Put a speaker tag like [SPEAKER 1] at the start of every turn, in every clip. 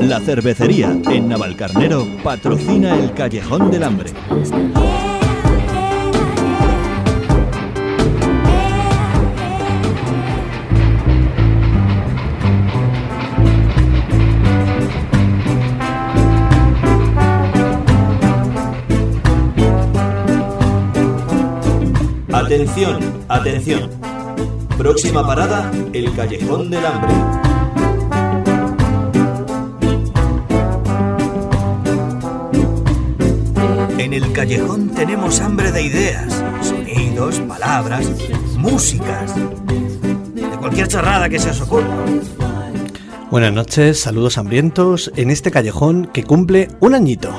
[SPEAKER 1] La cervecería en Navalcarnero patrocina el Callejón del Hambre. Atención, atención. Próxima parada, el Callejón del Hambre. En el Callejón tenemos hambre de ideas, sonidos, palabras, músicas, de cualquier charrada que se os ocurra.
[SPEAKER 2] Buenas noches, saludos hambrientos en este Callejón que cumple un añito.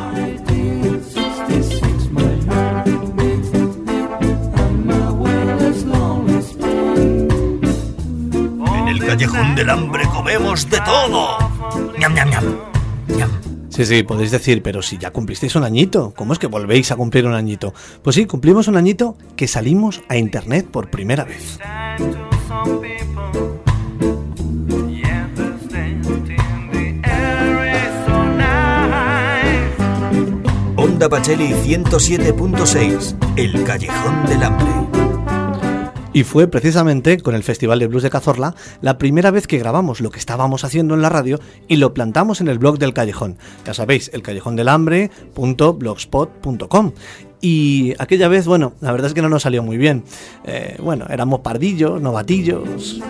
[SPEAKER 1] Callejón del Hambre comemos de todo. ¡Ñam, ñam, ñam! ¡Ñam!
[SPEAKER 2] Sí, podéis decir, pero si ya cumplisteis un añito, ¿cómo es que volvéis a cumplir un añito? Pues sí, cumplimos un añito que salimos a internet por primera vez.
[SPEAKER 1] Onda Pacheli 107.6, el Callejón del Hambre.
[SPEAKER 2] Y fue precisamente con el Festival de Blues de Cazorla la primera vez que grabamos lo que estábamos haciendo en la radio y lo plantamos en el blog del Callejón. Ya sabéis, elcallejondelhambre.blogspot.com. Y aquella vez, bueno, la verdad es que no nos salió muy bien. Éramos pardillos, novatillos.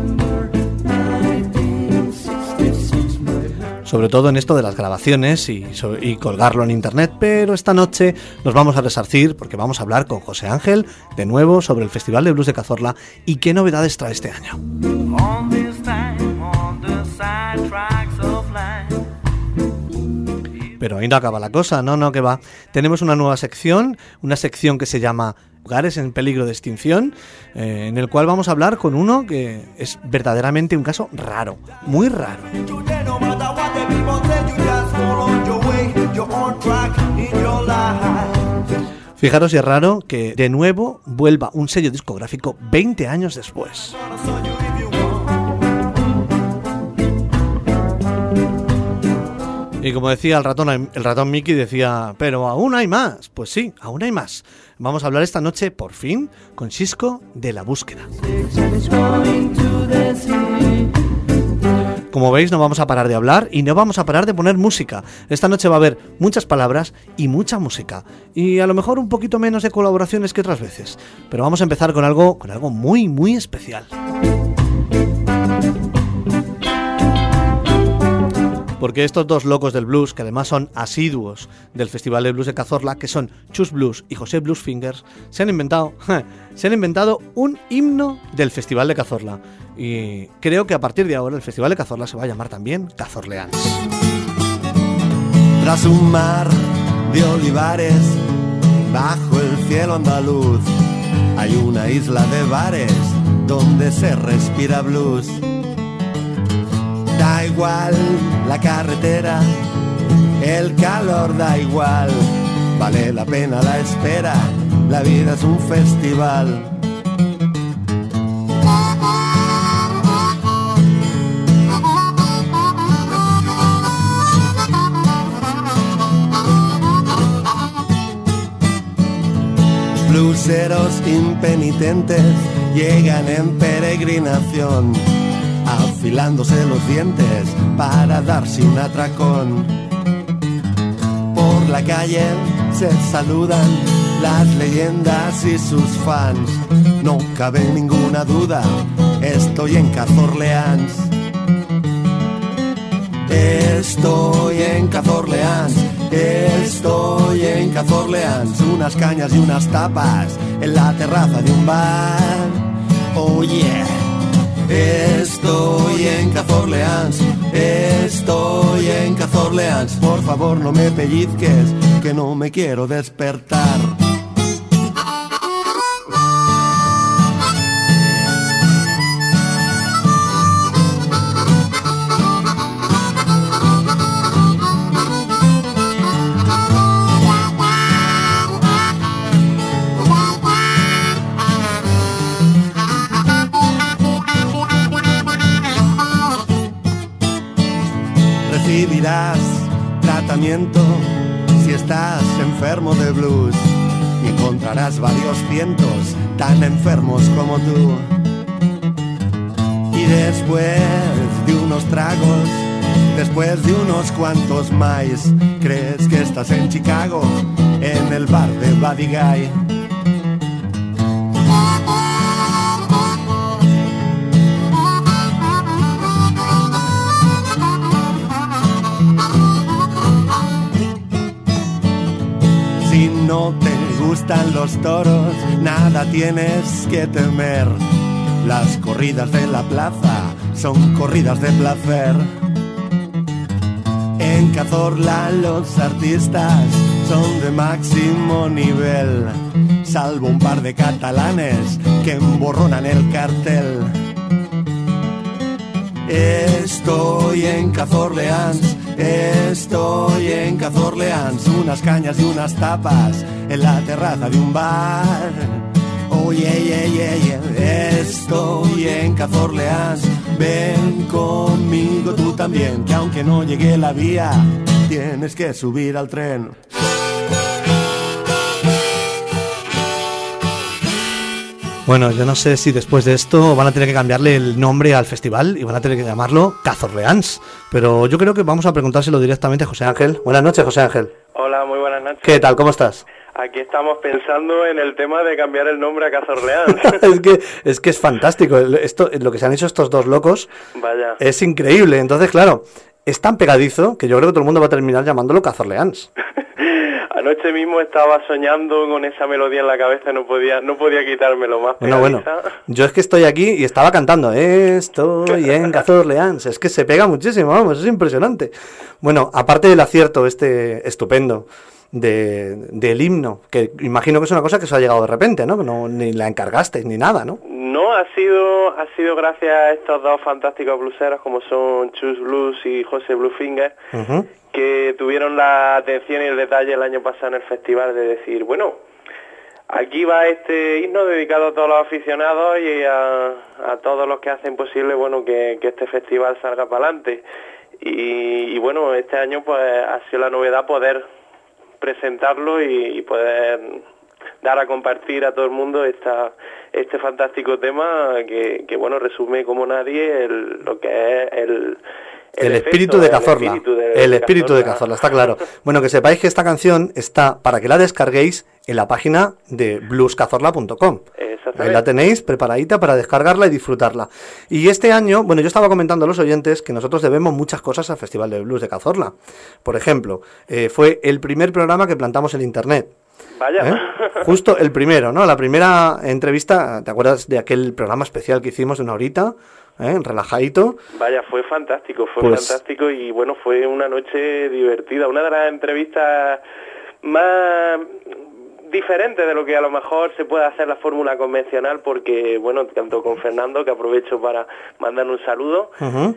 [SPEAKER 2] Sobre todo en esto de las grabaciones y colgarlo en internet, pero esta noche nos vamos a resarcir porque vamos a hablar con José Ángel de nuevo sobre el Festival de Blues de Cazorla y qué novedades trae este año. Pero ahí no acaba la cosa, no que va. Tenemos una nueva sección, una sección que se llama Lugares en peligro de extinción, en el cual vamos a hablar con uno que es verdaderamente un caso raro, muy raro. Fijaros si es raro que de nuevo vuelva un sello discográfico 20 años después. Y como decía el ratón Mickey decía, pero aún hay más. Pues sí, aún hay más. Vamos a hablar esta noche, por fin, con Xisco de La Búsqueda. Como veis, no vamos a parar de hablar y no vamos a parar de poner música. Esta noche va a haber muchas palabras y mucha música. Y a lo mejor un poquito menos de colaboraciones que otras veces. Pero vamos a empezar con algo muy, muy especial. Porque estos dos locos del blues, que además son asiduos del Festival de Blues de Cazorla, que son Chus Blues y José Blues Fingers, se han inventado un himno del Festival de Cazorla. Y creo que a partir de ahora el Festival de Cazorla se va a llamar también Cazorleans.
[SPEAKER 3] Tras un mar de olivares, bajo el cielo andaluz, hay una isla de bares donde se respira blues. Da igual la carretera, el calor da igual, vale la pena la espera, la vida es un festival. Blueseros impenitentes llegan en peregrinación, afilándose los dientes para darse un atracón. Por la calle se saludan las leyendas y sus fans. No cabe ninguna duda, estoy en Cazorleans. Estoy en Cazorleans, estoy en Cazorleans. Unas cañas y unas tapas en la terraza de un bar. Oh yeah. Estoy en Cazorleans, estoy en Cazorleans. Por favor no me pellizques, que no me quiero despertar. recibirás tratamiento si estás enfermo de blues y encontrarás varios cientos tan enfermos como tú. Y después de unos tragos, después de unos cuantos más, crees que estás en Chicago, en el bar de Buddy Guy. Si no te gustan los toros, nada tienes que temer. Las corridas de la plaza son corridas de placer. En Cazorla los artistas son de máximo nivel, salvo un par de catalanes que emborronan el cartel. Estoy en Cazorleans, estoy en Cazorleans, unas cañas y unas tapas en la terraza de un bar. Oh yeah, yeah, yeah, yeah. Estoy en Cazorleans, ven conmigo tú también, que aunque no llegue la vía, tienes que subir al tren.
[SPEAKER 2] Bueno, yo no sé si después de esto van a tener que cambiarle el nombre al festival y van a tener que llamarlo Cazorleans, pero yo creo que vamos a preguntárselo directamente a José Ángel. Buenas noches, José Ángel.
[SPEAKER 4] Hola, muy buenas noches.
[SPEAKER 2] ¿Qué tal? ¿Cómo estás?
[SPEAKER 4] Aquí estamos pensando en el tema de cambiar el nombre a Cazorleans.
[SPEAKER 2] es que es fantástico. Esto, lo que se han hecho estos dos locos,
[SPEAKER 4] Vaya.
[SPEAKER 2] Es increíble. Entonces, claro, es tan pegadizo que yo creo que todo el mundo va a terminar llamándolo Cazorleans.
[SPEAKER 4] Anoche mismo estaba soñando con esa melodía en la cabeza y no podía quitármelo más.
[SPEAKER 2] Bueno, yo es que estoy aquí y estaba cantando estoy en Cazorleans. Es que se pega muchísimo, vamos, es impresionante. Bueno, aparte del acierto este estupendo del himno, que imagino que es una cosa que se ha llegado de repente, ¿no? Que no ni la encargaste ni nada, ¿no?
[SPEAKER 4] No, ha sido gracias a estos dos fantásticos blueseros como son Chus Blues y José Bluefinger, que tuvieron la atención y el detalle el año pasado en el festival de decir, bueno, aquí va este himno dedicado a todos los aficionados y a todos los que hacen posible, bueno, que este festival salga para adelante. Y bueno, este año pues ha sido la novedad poder presentarlo y poder dar a compartir a todo el mundo este fantástico tema que bueno, resume como nadie lo que es
[SPEAKER 2] el espíritu de Cazorla. El espíritu de Cazorla, está claro. Bueno, que sepáis que esta canción está para que la descarguéis en la página de bluescazorla.com. Ahí la tenéis preparadita para descargarla y disfrutarla. Y este año, bueno, yo estaba comentando a los oyentes que nosotros debemos muchas cosas al Festival de Blues de Cazorla. Por ejemplo, fue el primer programa que plantamos en Internet.
[SPEAKER 4] Vaya.
[SPEAKER 2] Justo el primero, ¿no? La primera entrevista, ¿te acuerdas de aquel programa especial que hicimos de una horita? Relajadito.
[SPEAKER 4] Vaya, fue fantástico y bueno, fue una noche divertida, una de las entrevistas más diferentes de lo que a lo mejor se puede hacer la fórmula convencional, porque bueno, tanto con Fernando, que aprovecho para mandarle un saludo,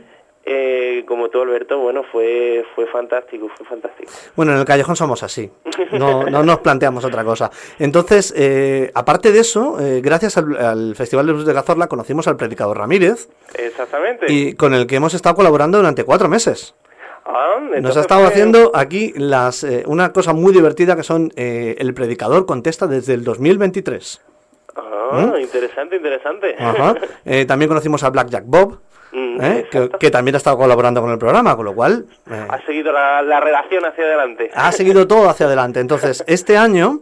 [SPEAKER 4] como tú, Alberto, bueno, fue fantástico.
[SPEAKER 2] Bueno, en el Callejón somos así, no nos planteamos otra cosa. Entonces, aparte de eso, gracias al Festival de Blues de Cazorla conocimos al predicador Ramírez.
[SPEAKER 4] Exactamente.
[SPEAKER 2] Y con el que hemos estado colaborando durante 4 meses. Nos ha estado haciendo aquí una cosa muy divertida que son el predicador contesta desde el 2023.
[SPEAKER 4] Interesante.
[SPEAKER 2] Ajá. También conocimos a Blackjack Bob. Que también ha estado colaborando con el programa, con lo cual
[SPEAKER 4] ha seguido la relación hacia adelante.
[SPEAKER 2] Ha seguido todo hacia adelante. Entonces, este año,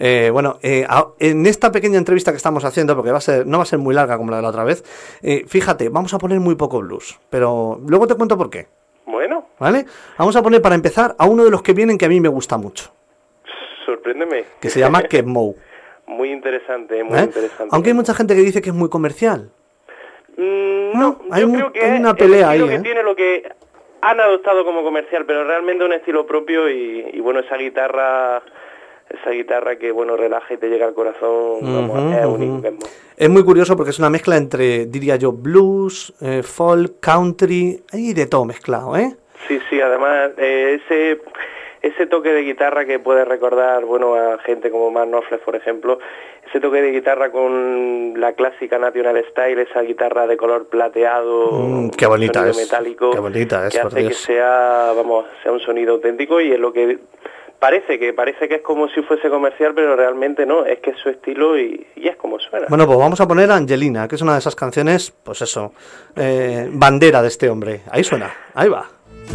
[SPEAKER 2] en esta pequeña entrevista que estamos haciendo, porque no va a ser muy larga como la de la otra vez, fíjate, vamos a poner muy poco blues, pero luego te cuento por qué.
[SPEAKER 4] Bueno.
[SPEAKER 2] ¿Vale? Vamos a poner, para empezar, a uno de los que vienen que a mí me gusta mucho.
[SPEAKER 3] Sorpréndeme.
[SPEAKER 2] Que se llama Kev Moe.
[SPEAKER 3] Muy interesante, muy interesante.
[SPEAKER 2] Aunque hay mucha gente que dice que es muy comercial.
[SPEAKER 3] No,
[SPEAKER 2] hay
[SPEAKER 3] yo creo que
[SPEAKER 2] hay una pelea ahí,
[SPEAKER 3] que tiene lo que han adoptado como comercial, pero realmente un estilo propio y bueno, esa guitarra que bueno, relaja y te llega al corazón, es único.
[SPEAKER 2] Es muy curioso porque es una mezcla entre, diría yo, blues, folk, country, y de todo mezclado, ¿eh?
[SPEAKER 3] Sí, además
[SPEAKER 4] ese toque de guitarra que puede recordar, bueno, a gente como Mark Knopfler, por ejemplo, ese toque de guitarra con la clásica National Style, esa guitarra de color plateado,
[SPEAKER 2] qué bonita es,
[SPEAKER 4] metálico,
[SPEAKER 2] qué bonita es,
[SPEAKER 4] que hace que sea un sonido auténtico, y es lo que parece que es como si fuese comercial, pero realmente no, es que es su estilo y es como suena.
[SPEAKER 2] Bueno, pues vamos a poner a Angelina, que es una de esas canciones, pues eso, bandera de este hombre. Ahí suena, ahí va.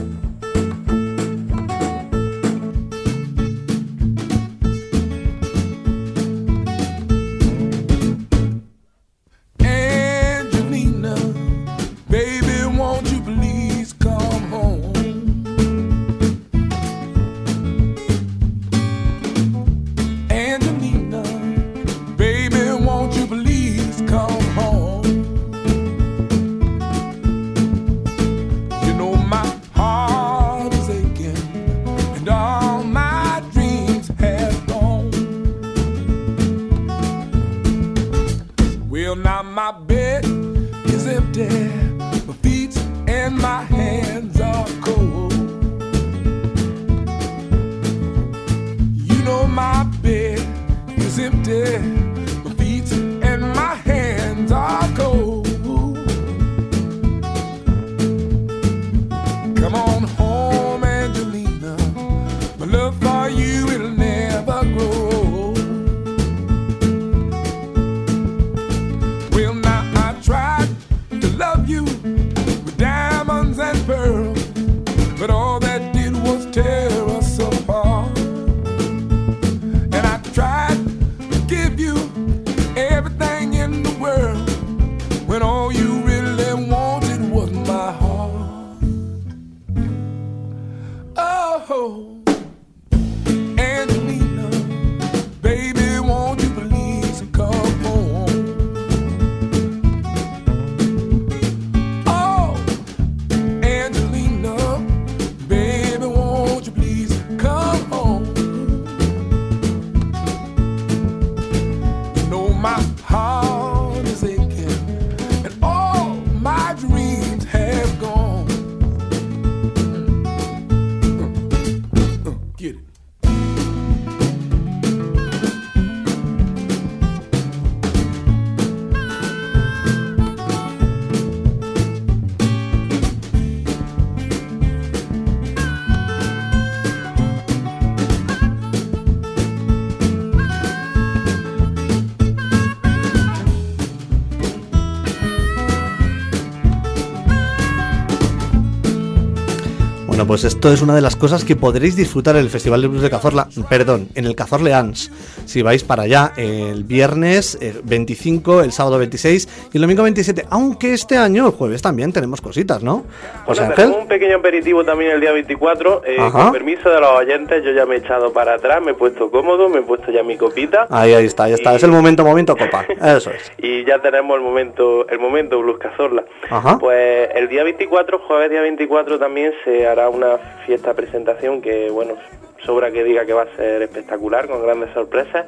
[SPEAKER 2] Bueno, pues esto es una de las cosas que podréis disfrutar en el Festival de Blues de Cazorla, en el Cazorleans, si vais para allá el viernes 25, el sábado 26 y el domingo 27, aunque este año, el jueves también tenemos cositas, ¿no?
[SPEAKER 4] José Ángel, tenemos un pequeño aperitivo también el día 24, con permiso de los oyentes, yo ya me he echado para atrás, me he puesto cómodo, me he puesto ya mi copita.
[SPEAKER 2] Ahí está, es el momento copa, eso es.
[SPEAKER 4] Y ya tenemos el momento Blues Cazorla. Pues el día 24, jueves día 24 también se hará una fiesta presentación que, bueno, sobra que diga que va a ser espectacular, con grandes sorpresas.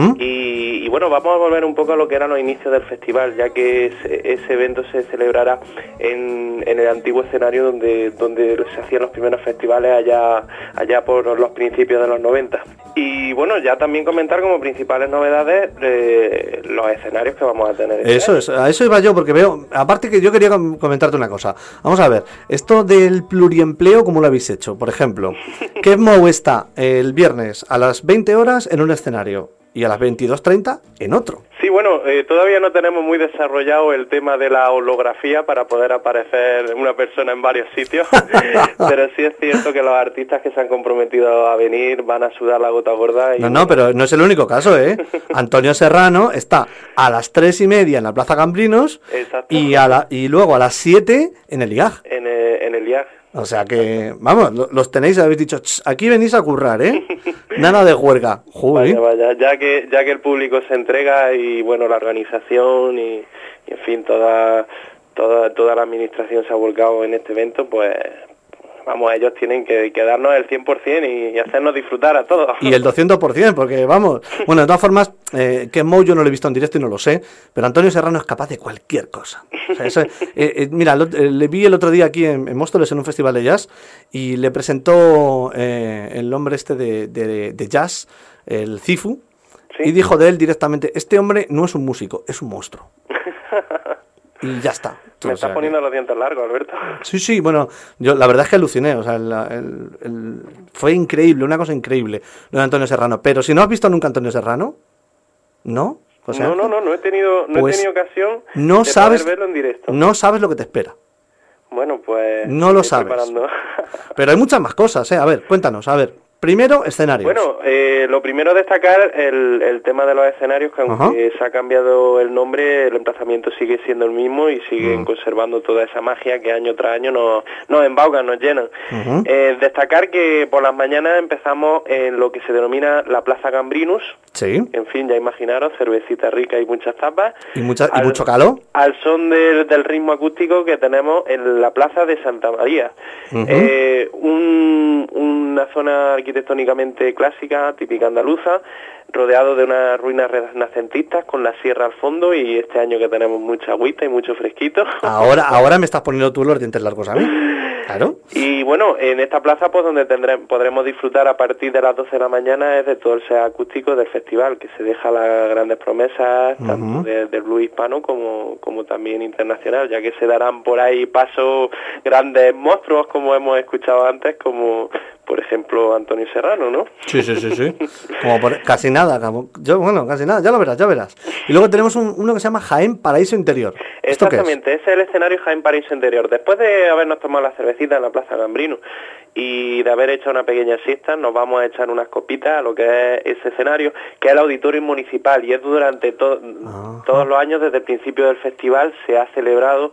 [SPEAKER 4] Y bueno, vamos a volver un poco a lo que eran los inicios del festival, ya que ese evento se celebrará en el antiguo escenario donde se hacían los primeros festivales allá por los principios de los 90. Y bueno, ya también comentar como principales novedades los escenarios que vamos a tener.
[SPEAKER 2] Eso es, a eso iba yo, porque veo, aparte que yo quería comentarte una cosa. Vamos a ver, esto del pluriempleo, ¿cómo lo habéis hecho? Por ejemplo, Kev Moe está el viernes a las 20 horas en un escenario y a las 22:30 en otro.
[SPEAKER 4] Sí, bueno, todavía no tenemos muy desarrollado el tema de la holografía para poder aparecer una persona en varios sitios, pero sí es cierto que los artistas que se han comprometido a venir van a sudar la gota gorda.
[SPEAKER 2] No, pero no es el único caso, ¿eh? Antonio Serrano está a las 3:30 en la Plaza Cambrinos.
[SPEAKER 4] Exacto.
[SPEAKER 2] y luego a las 7 en el IAG.
[SPEAKER 4] En el IAG.
[SPEAKER 2] O sea que, vamos, los tenéis, habéis dicho, aquí venís a currar, ¿eh? Nada de juerga.
[SPEAKER 4] Vaya, ya que el público se entrega y, bueno, la organización y en fin, toda la administración se ha volcado en este evento, pues vamos, ellos tienen que darnos el 100% y hacernos disfrutar a todos.
[SPEAKER 2] Y el 200%, porque vamos, bueno, de todas formas, que Mou yo no lo he visto en directo y no lo sé, pero Antonio Serrano es capaz de cualquier cosa. O sea, eso, mira, le vi el otro día aquí en Móstoles en un festival de jazz y le presentó el hombre este de jazz, el Cifu, ¿sí? Y dijo de él directamente, este hombre no es un músico, es un monstruo. Y ya está.
[SPEAKER 4] Me estás poniendo los dientes largos, Alberto.
[SPEAKER 2] Sí, bueno, yo la verdad es que aluciné, o sea, fue increíble, una cosa increíble lo de Antonio Serrano. Pero si no has visto nunca a Antonio Serrano, ¿no? O sea,
[SPEAKER 4] no he tenido ocasión
[SPEAKER 2] no
[SPEAKER 4] de
[SPEAKER 2] sabes,
[SPEAKER 4] poder verlo en directo.
[SPEAKER 2] No sabes lo que te espera.
[SPEAKER 4] Bueno, pues...
[SPEAKER 2] No lo sabes. Pero hay muchas más cosas, ¿eh? A ver, cuéntanos, a ver. Primero, escenarios.
[SPEAKER 4] Bueno, lo primero destacar el tema de los escenarios, que aunque se ha cambiado el nombre, el emplazamiento sigue siendo el mismo y siguen conservando toda esa magia que año tras año nos embaucan, nos llenan. Destacar que por las mañanas empezamos en lo que se denomina la Plaza Gambrinus.
[SPEAKER 2] Sí.
[SPEAKER 4] En fin, ya imaginaros, cervecita rica y muchas tapas.
[SPEAKER 2] ¿Y mucho calor?
[SPEAKER 4] Al son del ritmo acústico que tenemos en la Plaza de Santa María. Una zona arquitectónicamente clásica, típica andaluza, rodeado de unas ruinas renacentistas con la sierra al fondo y este año que tenemos mucha agüita y mucho fresquito.
[SPEAKER 2] Ahora me estás poniendo tú los dientes largos a mí. Claro.
[SPEAKER 4] Y bueno, en esta plaza pues donde podremos disfrutar a partir de las 12 de la mañana es de todo el set acústico del festival, que se deja las grandes promesas tanto del blues hispano como también internacional, ya que se darán por ahí pasos grandes monstruos como hemos escuchado antes, como por ejemplo Antonio Serrano, ¿no?
[SPEAKER 2] Sí. Como casi nada, casi nada, ya lo verás. Y luego tenemos uno que se llama Jaén Paraíso Interior.
[SPEAKER 4] Exactamente, ese es el escenario Jaén Paraíso Interior. Después de habernos tomado la cervecita en la Plaza Gambrinus y de haber hecho una pequeña siesta, nos vamos a echar unas copitas a lo que es ese escenario, que es el auditorio municipal, y es durante todos los años, desde el principio del festival, se ha celebrado.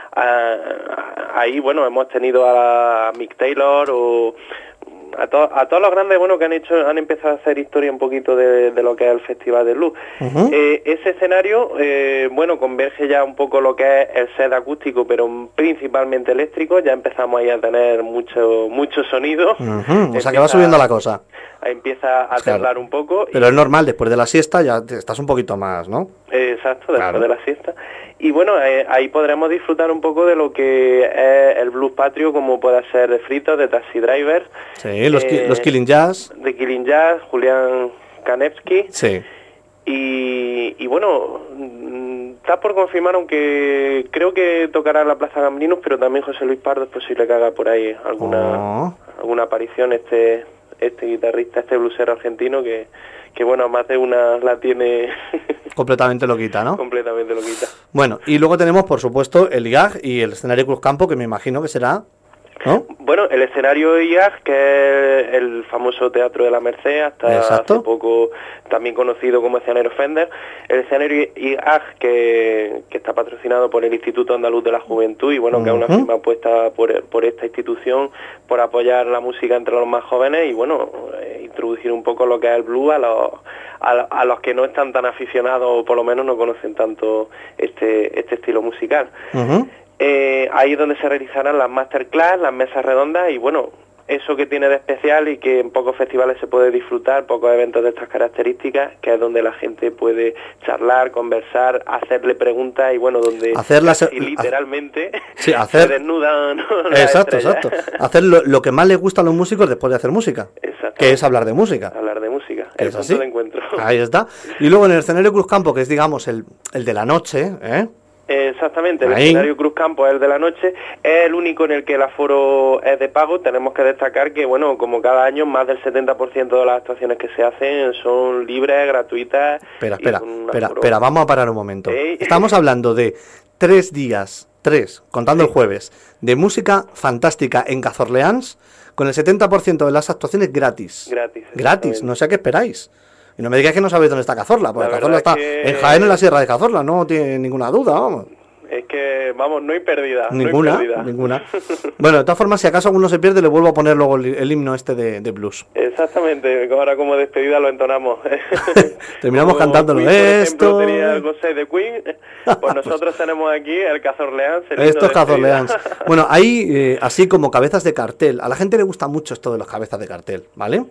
[SPEAKER 4] Ahí, bueno, hemos tenido a Mick Taylor o a todos los grandes, bueno, que han empezado a hacer historia un poquito de lo que es el Festival de Blues. Ese escenario, bueno, converge ya un poco lo que es el set acústico, pero principalmente eléctrico. Ya empezamos ahí a tener mucho sonido.
[SPEAKER 2] O sea que va subiendo la cosa.
[SPEAKER 4] Empieza a temblar un poco.
[SPEAKER 2] Pero es normal, después de la siesta ya estás un poquito más, ¿no?
[SPEAKER 4] Exacto, después de la siesta. Y bueno, ahí podremos disfrutar un poco de lo que es el blues patrio, como puede ser de Fritos, de Taxi Driver.
[SPEAKER 2] Sí, los Killing Jazz.
[SPEAKER 4] De Killing Jazz, Julián Kanevsky.
[SPEAKER 2] Sí.
[SPEAKER 4] Y bueno, está por confirmar, aunque creo que tocará en la Plaza Gambrinus, pero también José Luis Pardo es posible que haga por ahí alguna aparición, este guitarrista, este blusero argentino que bueno, más de una la tiene
[SPEAKER 2] completamente loquita, ¿no?
[SPEAKER 4] Completamente loquita.
[SPEAKER 2] Bueno, y luego tenemos, por supuesto, el IAG y el escenario Cruz Campo, que me imagino que será, ¿no?
[SPEAKER 4] Bueno, el escenario IAG, que es el famoso Teatro de la Merced, hasta hace poco también conocido como escenario Fender. El escenario IAG, que está patrocinado por el Instituto Andaluz de la Juventud, y bueno, que es una firma puesta por esta institución por apoyar la música entre los más jóvenes y bueno, introducir un poco lo que es el blues a los que no están tan aficionados o por lo menos no conocen tanto este estilo musical. Ahí es donde se realizarán las masterclass, las mesas redondas y bueno, eso que tiene de especial y que en pocos festivales se puede disfrutar, pocos eventos de estas características, que es donde la gente puede charlar, conversar, hacerle preguntas y bueno, donde literalmente se desnudan.
[SPEAKER 2] Exacto. Hacer lo que más les gusta a los músicos después de hacer música, que es hablar de música.
[SPEAKER 4] El punto de encuentro.
[SPEAKER 2] Ahí está. Y luego en el escenario Cruz Campo, que es digamos el de la noche,
[SPEAKER 4] Exactamente, el escenario Cruz Campo es el de la noche, es el único en el que el aforo es de pago. Tenemos que destacar que, bueno, como cada año, más del 70% de las actuaciones que se hacen son libres, gratuitas.
[SPEAKER 2] Espera, vamos a parar un momento. Estamos hablando de 3 días, contando el jueves, de música fantástica en Cazorleans, con el 70% de las actuaciones gratis. Gratis, no sé a qué esperáis. Y no me digáis que no sabéis dónde está Cazorla, porque Cazorla está en Jaén, en la Sierra de Cazorla, no tiene ninguna duda, vamos.
[SPEAKER 4] Es que, vamos, no hay pérdida.
[SPEAKER 2] Ninguna,
[SPEAKER 4] no hay pérdida.
[SPEAKER 2] ninguna. Bueno, de todas formas, si acaso alguno se pierde, le vuelvo a poner luego el himno este de blues.
[SPEAKER 4] Exactamente, ahora como despedida lo entonamos.
[SPEAKER 2] Terminamos
[SPEAKER 4] como
[SPEAKER 2] cantándolo.
[SPEAKER 4] Queen, por ejemplo,
[SPEAKER 2] Esto
[SPEAKER 4] tenía el Gosé de Queen, pues nosotros tenemos aquí el Cazz Orleans.
[SPEAKER 2] Esto es Cazz Orleans. Bueno, hay así como cabezas de cartel. A la gente le gusta mucho esto de las cabezas de cartel, ¿vale?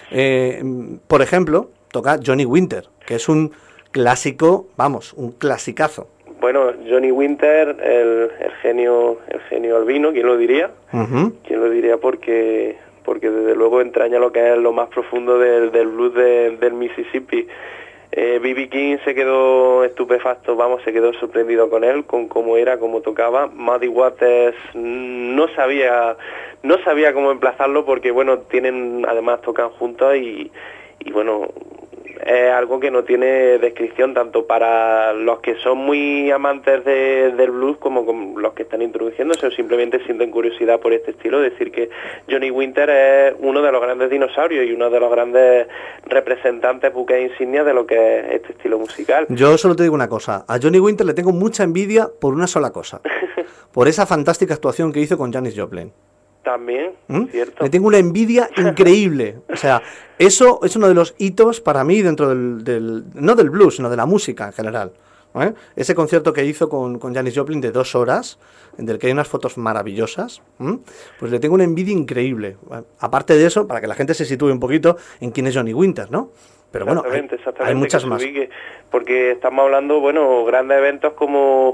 [SPEAKER 2] Por ejemplo, toca Johnny Winter, que es un clásico, vamos, un clasicazo.
[SPEAKER 4] Bueno, Johnny Winter, el genio albino, ¿quién lo diría? ¿Quién lo diría? Porque desde luego entraña lo que es lo más profundo del blues del Mississippi. B.B. King se quedó estupefacto, vamos, se quedó sorprendido con él, con cómo era, cómo tocaba. Muddy Waters no sabía cómo emplazarlo porque, bueno, además tocan juntos y bueno, es algo que no tiene descripción tanto para los que son muy amantes del blues como con los que están introduciéndose o simplemente sienten curiosidad por este estilo. Decir que Johnny Winter es uno de los grandes dinosaurios y uno de los grandes representantes, buques insignias de lo que es este estilo musical.
[SPEAKER 2] Yo solo te digo una cosa, a Johnny Winter le tengo mucha envidia por una sola cosa, por esa fantástica actuación que hizo con Janis Joplin.
[SPEAKER 4] También, cierto.
[SPEAKER 2] Le tengo una envidia increíble. O sea, eso es uno de los hitos para mí dentro no del blues, sino de la música en general. Ese concierto que hizo con Janis Joplin de 2 horas, del que hay unas fotos maravillosas, pues le tengo una envidia increíble. Aparte de eso, para que la gente se sitúe un poquito en quién es Johnny Winter, ¿no? Pero bueno, hay muchas más.
[SPEAKER 4] Porque estamos hablando, bueno, grandes eventos como...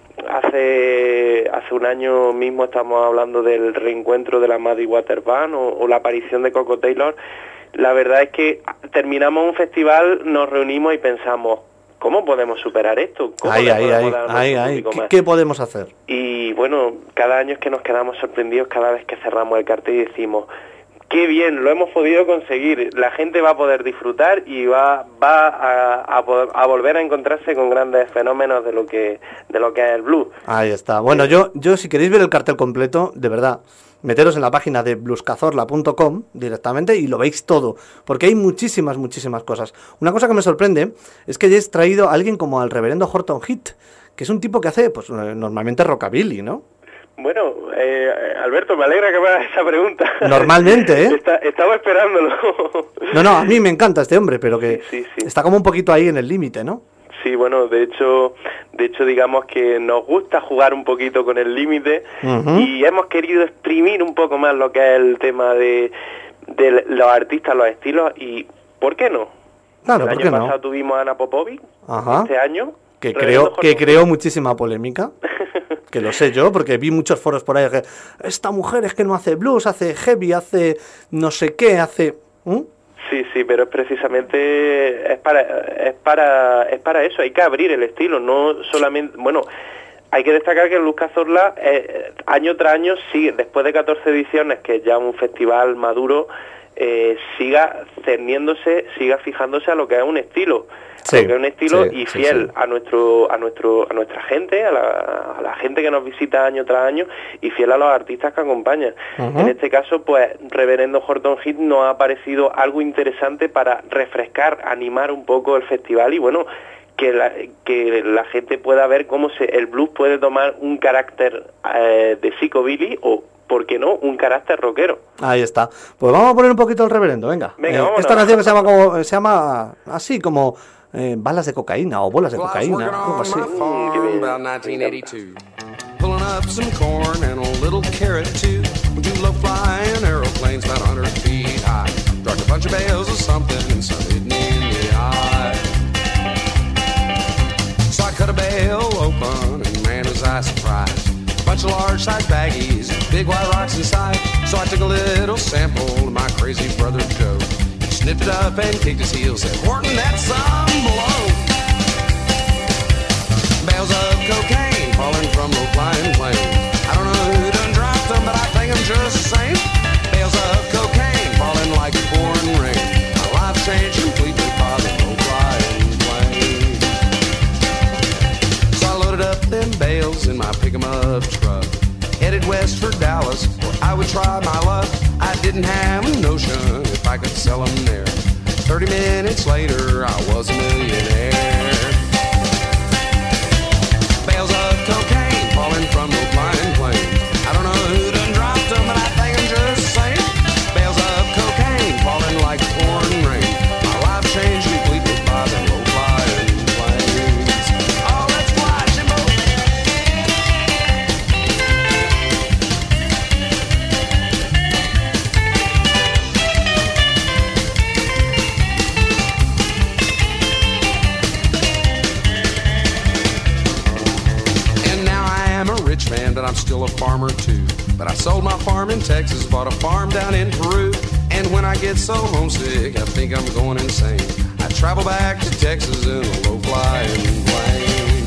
[SPEAKER 4] Hace un año mismo estamos hablando del reencuentro de la Muddy Waters Band o la aparición de Coco Taylor. La verdad es que terminamos un festival, nos reunimos y pensamos, ¿cómo podemos superar esto? ¿Cómo
[SPEAKER 2] ¿Qué podemos hacer?
[SPEAKER 4] Y bueno, cada año es que nos quedamos sorprendidos cada vez que cerramos el cartel y decimos, qué bien, lo hemos podido conseguir, la gente va a poder disfrutar y va a volver a encontrarse con grandes fenómenos de lo que es el blues.
[SPEAKER 2] Ahí está. Bueno, yo si queréis ver el cartel completo, de verdad, meteros en la página de bluescazorla.com directamente y lo veis todo, porque hay muchísimas cosas. Una cosa que me sorprende es que hayáis traído a alguien como al reverendo Horton Heat, que es un tipo que hace, pues normalmente rockabilly, ¿no?
[SPEAKER 4] Bueno, Alberto, me alegra que me hagas esa pregunta.
[SPEAKER 2] Normalmente, ¿eh?
[SPEAKER 4] Estaba esperándolo.
[SPEAKER 2] No, a mí me encanta este hombre, pero que
[SPEAKER 4] sí.
[SPEAKER 2] Está como un poquito ahí en el límite, ¿no?
[SPEAKER 4] Sí, bueno, de hecho digamos que nos gusta jugar un poquito con el límite y hemos querido exprimir un poco más lo que es el tema de los artistas, los estilos y ¿por qué no?
[SPEAKER 2] Claro,
[SPEAKER 4] el año pasado tuvimos a Ana Popovic, este año...
[SPEAKER 2] Que creó muchísima polémica, que lo sé yo, porque vi muchos foros por ahí que esta mujer es que no hace blues, hace heavy, hace no sé qué, hace...
[SPEAKER 4] Sí, pero es precisamente es para eso, hay que abrir el estilo, no solamente... Bueno, hay que destacar que el Blues Cazorla año tras año sigue, después de 14 ediciones, que es ya un festival maduro, siga cerniéndose, siga fijándose a lo que es un estilo. Y fiel a nuestra gente, a la gente que nos visita año tras año y fiel a los artistas que acompañan. En este caso, pues, Reverendo Horton Heat nos ha parecido algo interesante para refrescar, animar un poco el festival y bueno, que la gente pueda ver cómo el blues puede tomar un carácter de psychobilly o, ¿por qué no?, un carácter rockero.
[SPEAKER 2] Ahí está. Pues vamos a poner un poquito el reverendo, venga. Esta canción que se llama así como balas de cocaína o bolas de cocaína, algo así.
[SPEAKER 5] Pulling up some corn and a little carrot too. We do low flying aeroplanes about 100 feet high. Dropped a bunch of bales of something and some hit me in the eye. So I cut a bale open and man was I surprised. A bunch of large size baggies, big white rocks inside. So I took a little sample to my crazy brother Joe. He sniffed it up and kicked his heels, said, Horton, that's some blow. Bales of cocaine falling from low flying plane. I don't know who done dropped them, but I think I'm just the same. Bales of cocaine falling like pouring rain. My life changed completely by the low flying plane. So I loaded up them bales in my pick-em-up truck, headed west for Dallas, where I would try my luck. I didn't have a notion if I could sell them there. 30 minutes later, I was a millionaire. Bales of cocaine farm in Texas, bought a farm down in Peru. And when I get so homesick, I think I'm going insane. I travel back to Texas in a low-flying plane.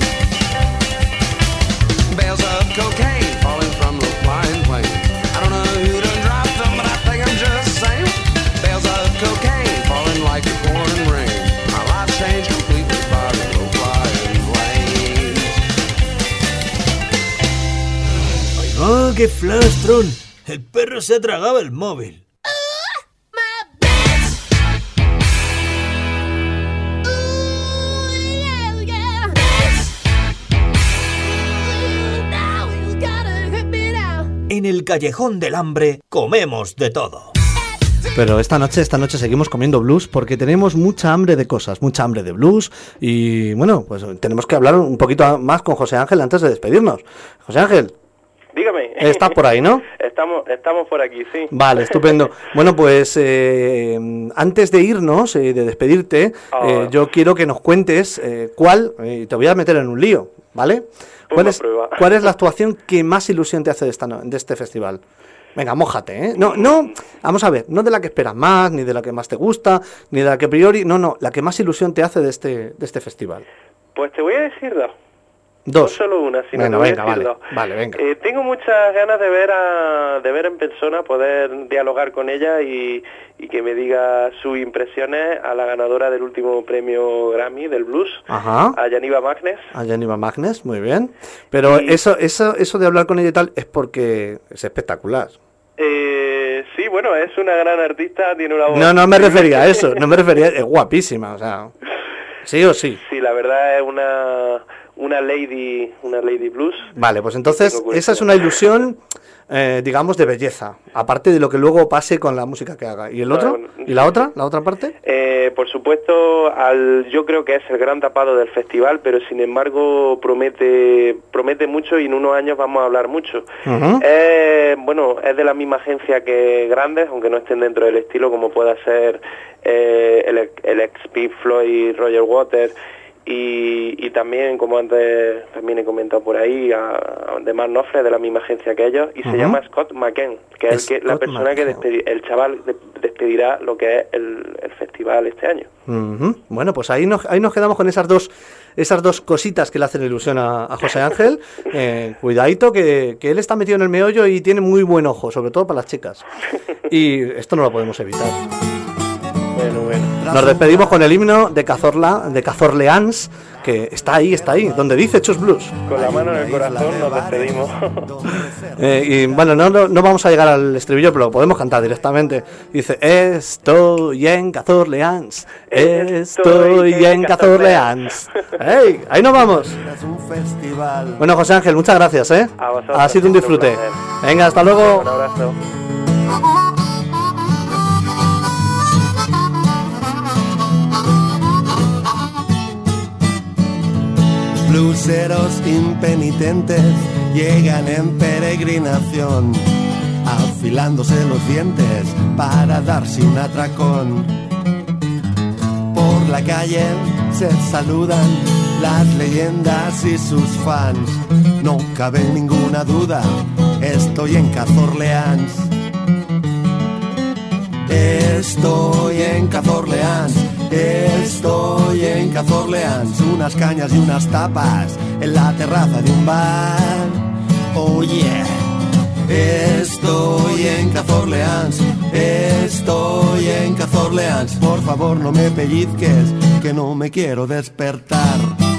[SPEAKER 5] Bales of cocaine falling from the flying plane. I don't know who done dropped them, but I think I'm just the same. Bales of cocaine falling like the pouring rain. My life changed completely by the low-flying plane.
[SPEAKER 1] ¡Oh, qué flastrón! El perro se tragaba el móvil. En el Callejón del Hambre comemos de todo.
[SPEAKER 2] Pero esta noche seguimos comiendo blues porque tenemos mucha hambre de cosas, mucha hambre de blues y bueno, pues tenemos que hablar un poquito más con José Ángel antes de despedirnos. José Ángel.
[SPEAKER 4] Dígame.
[SPEAKER 2] ¿Estás por ahí, no?
[SPEAKER 4] Estamos por aquí, sí.
[SPEAKER 2] Vale, estupendo. Bueno, pues antes de irnos, de despedirte, yo quiero que nos cuentes te voy a meter en un lío, ¿vale? ¿Cuál es la actuación que más ilusión te hace de este festival? Venga, mójate, ¿eh? No, vamos a ver, no de la que esperas más, ni de la que más te gusta, ni de la que a priori, no, la que más ilusión te hace de este festival.
[SPEAKER 4] Pues te voy a decir dos.
[SPEAKER 2] Dos.
[SPEAKER 4] No solo una, sino
[SPEAKER 2] bueno,
[SPEAKER 4] que
[SPEAKER 2] venga, vale, venga.
[SPEAKER 4] Tengo muchas ganas de ver en persona, poder dialogar con ella y que me diga sus impresiones a la ganadora del último premio Grammy del blues,
[SPEAKER 2] Ajá.
[SPEAKER 4] a Janiva Magnes.
[SPEAKER 2] A Janiva Magnes, muy bien. Pero eso de hablar con ella y tal es porque es espectacular.
[SPEAKER 4] Sí, bueno, es una gran artista, tiene una voz...
[SPEAKER 2] No me refería a eso, es guapísima, o sea, sí o sí.
[SPEAKER 4] Sí, la verdad es una lady blues.
[SPEAKER 2] Vale, pues entonces esa es una ilusión, digamos, de belleza, aparte de lo que luego pase con la música que haga. ¿Y el otro? ¿Y la otra parte?
[SPEAKER 4] Por supuesto, yo creo que es el gran tapado del festival, pero sin embargo promete mucho y en unos años vamos a hablar mucho.
[SPEAKER 2] Uh-huh.
[SPEAKER 4] Es de la misma agencia que grandes, aunque no estén dentro del estilo, como pueda ser el ex Pink Floyd, Roger Waters. Y también, como antes también he comentado por ahí, de Mark Knopfler, de la misma agencia que ellos, y se llama Scott McKen, que es la persona que el chaval despedirá lo que es el festival este año.
[SPEAKER 2] Uh-huh. Bueno, pues ahí nos quedamos con esas dos cositas que le hacen ilusión a José Ángel. Cuidadito que él está metido en el meollo y tiene muy buen ojo, sobre todo para las chicas. Y esto no lo podemos evitar.
[SPEAKER 4] Bueno.
[SPEAKER 2] Nos despedimos con el himno de Cazorleans, que está ahí, donde dice Chus Blues.
[SPEAKER 4] Con la mano en el corazón nos despedimos.
[SPEAKER 2] Y bueno, no vamos a llegar al estribillo, pero lo podemos cantar directamente. Dice, estoy en Cazorleans, estoy en Cazorleans. ¡Hey! Ahí nos vamos. Bueno, José Ángel, muchas gracias, ¿eh?
[SPEAKER 4] A vosotros,
[SPEAKER 2] ha sido un disfrute. Venga, hasta luego.
[SPEAKER 4] Un abrazo.
[SPEAKER 3] Bluseros impenitentes llegan en peregrinación, afilándose los dientes para darse un atracón. Por la calle se saludan las leyendas y sus fans. No cabe ninguna duda, estoy en Cazorleans. Estoy en Cazorleans, estoy en Cazorleans. Unas cañas y unas tapas en la terraza de un bar. Oh yeah. Estoy en Cazorleans, estoy en Cazorleans. Por favor no me pellizques, que no me quiero despertar.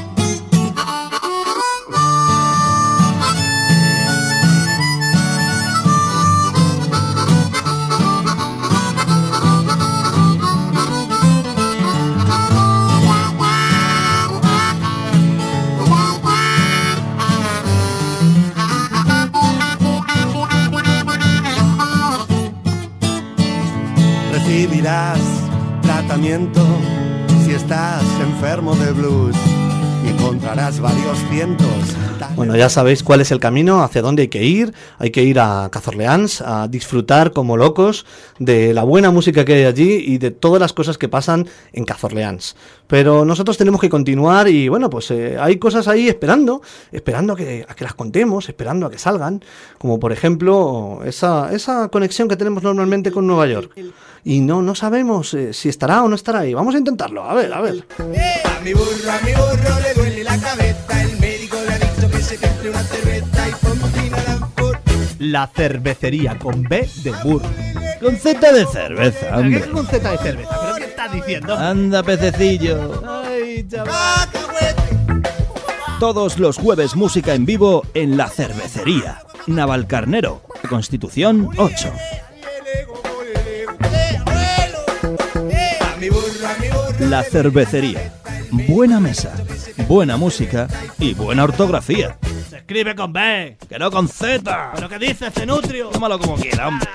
[SPEAKER 3] Recibirás tratamiento si estás enfermo de blues y encontrarás varios cientos
[SPEAKER 2] Bueno, ya sabéis cuál es el camino, hacia dónde hay que ir a Cazorleans a disfrutar como locos de la buena música que hay allí y de todas las cosas que pasan en Cazorleans. Pero nosotros tenemos que continuar y bueno, pues hay cosas ahí esperando a que las contemos, esperando a que salgan, como por ejemplo esa conexión que tenemos normalmente con Nueva York. Y no sabemos si estará o no estará ahí. Vamos a intentarlo, a ver.
[SPEAKER 6] A mi burro le duele la cabeza, el médico le ha dicho que se compre una cerveza y ponga por...
[SPEAKER 7] La cervecería con B de burro.
[SPEAKER 8] Con Z de cerveza, hombre.
[SPEAKER 7] ¿Qué con Z de cerveza? ¿Pero qué estás diciendo?
[SPEAKER 8] Anda, pececillo.
[SPEAKER 7] Ay, chaval.
[SPEAKER 8] Todos los jueves música en vivo en La Cervecería. Navalcarnero, Constitución 8. La Cervecería. Buena mesa, buena música y buena ortografía.
[SPEAKER 7] Se escribe con B.
[SPEAKER 8] Que no con Z.
[SPEAKER 7] ¿Pero qué dices, Cenutrio?
[SPEAKER 8] Tómalo como quiera, hombre.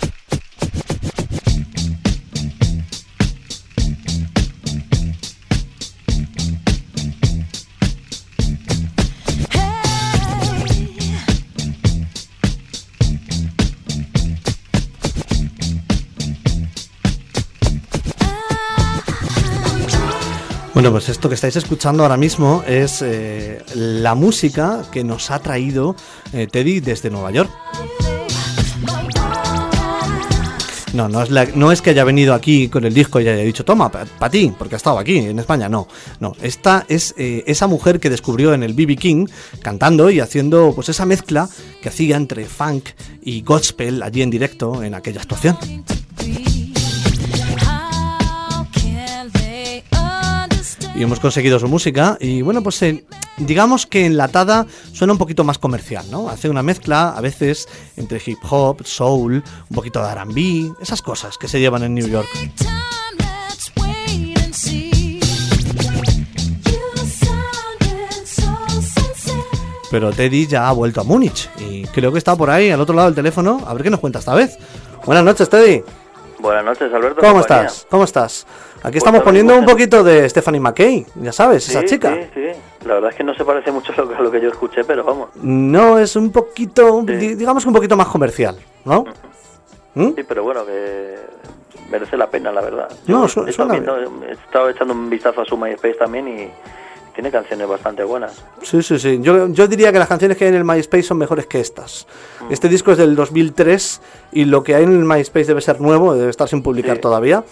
[SPEAKER 2] Bueno, pues esto que estáis escuchando ahora mismo es la música que nos ha traído Teddy desde Nueva York. No es que haya venido aquí con el disco y haya dicho, toma, para ti, porque ha estado aquí en España, no. Esta es esa mujer que descubrió en el B.B. King, cantando y haciendo pues esa mezcla que hacía entre funk y gospel allí en directo en aquella actuación. Y hemos conseguido su música y bueno, pues digamos que enlatada suena un poquito más comercial, ¿no? Hace una mezcla a veces entre hip hop, soul, un poquito de R&B, esas cosas que se llevan en New York. Pero Teddy ya ha vuelto a Múnich y creo que está por ahí al otro lado del teléfono. A ver qué nos cuenta esta vez. Buenas noches, Teddy.
[SPEAKER 9] Buenas noches, Alberto.
[SPEAKER 2] ¿Cómo estás? ¿Cómo estás? Aquí estamos poniendo un poquito de Stephanie McKay, ya sabes, esa chica.
[SPEAKER 9] Sí. La verdad es que no se parece mucho a lo que yo escuché, pero vamos.
[SPEAKER 2] No, es un poquito, digamos que un poquito más comercial, ¿no?
[SPEAKER 9] Sí, pero bueno, que merece la pena, la verdad.
[SPEAKER 2] No,
[SPEAKER 9] he estado echando un vistazo a su MySpace también y tiene canciones bastante buenas.
[SPEAKER 2] Sí. Yo diría que las canciones que hay en el MySpace son mejores que estas. Este disco es del 2003 y lo que hay en el MySpace debe ser nuevo, debe estar sin publicar todavía.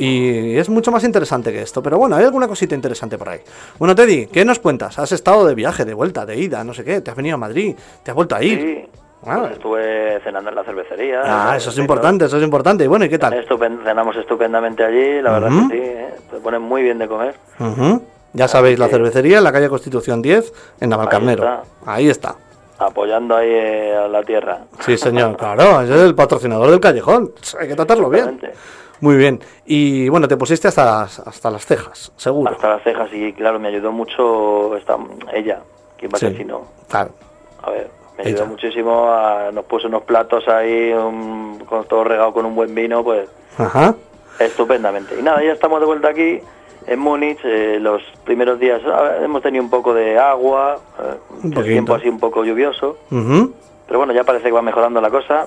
[SPEAKER 2] Y es mucho más interesante que esto. Pero bueno, hay alguna cosita interesante por ahí. Bueno, Teddy, ¿qué nos cuentas? ¿Has estado de viaje, de vuelta, de ida, no sé qué? ¿Te has venido a Madrid? ¿Te has vuelto a ir?
[SPEAKER 9] Sí. Pues estuve cenando en la cervecería.
[SPEAKER 2] Eso es importante, eso es importante. Y bueno, ¿y qué tal?
[SPEAKER 9] Cenamos estupendamente allí, la verdad que sí, te ponen muy bien de comer.
[SPEAKER 2] Ya sabéis, la cervecería en la calle Constitución 10, en Navalcarnero. Ahí está.
[SPEAKER 9] Apoyando ahí a la tierra.
[SPEAKER 2] Sí, señor, claro, es el patrocinador del callejón. Hay que tratarlo bien. Muy bien. Y bueno, te pusiste hasta las cejas, seguro.
[SPEAKER 9] Hasta las cejas, y claro, me ayudó mucho ella, quien va a ser sino.
[SPEAKER 2] Claro.
[SPEAKER 9] A ver, me ayudó muchísimo, nos puso unos platos ahí, con todo regado con un buen vino, pues.
[SPEAKER 2] Ajá.
[SPEAKER 9] Estupendamente. Y nada, ya estamos de vuelta aquí. En Múnich, los primeros días hemos tenido un poco de agua, el tiempo así un poco lluvioso, pero bueno, ya parece que va mejorando la cosa.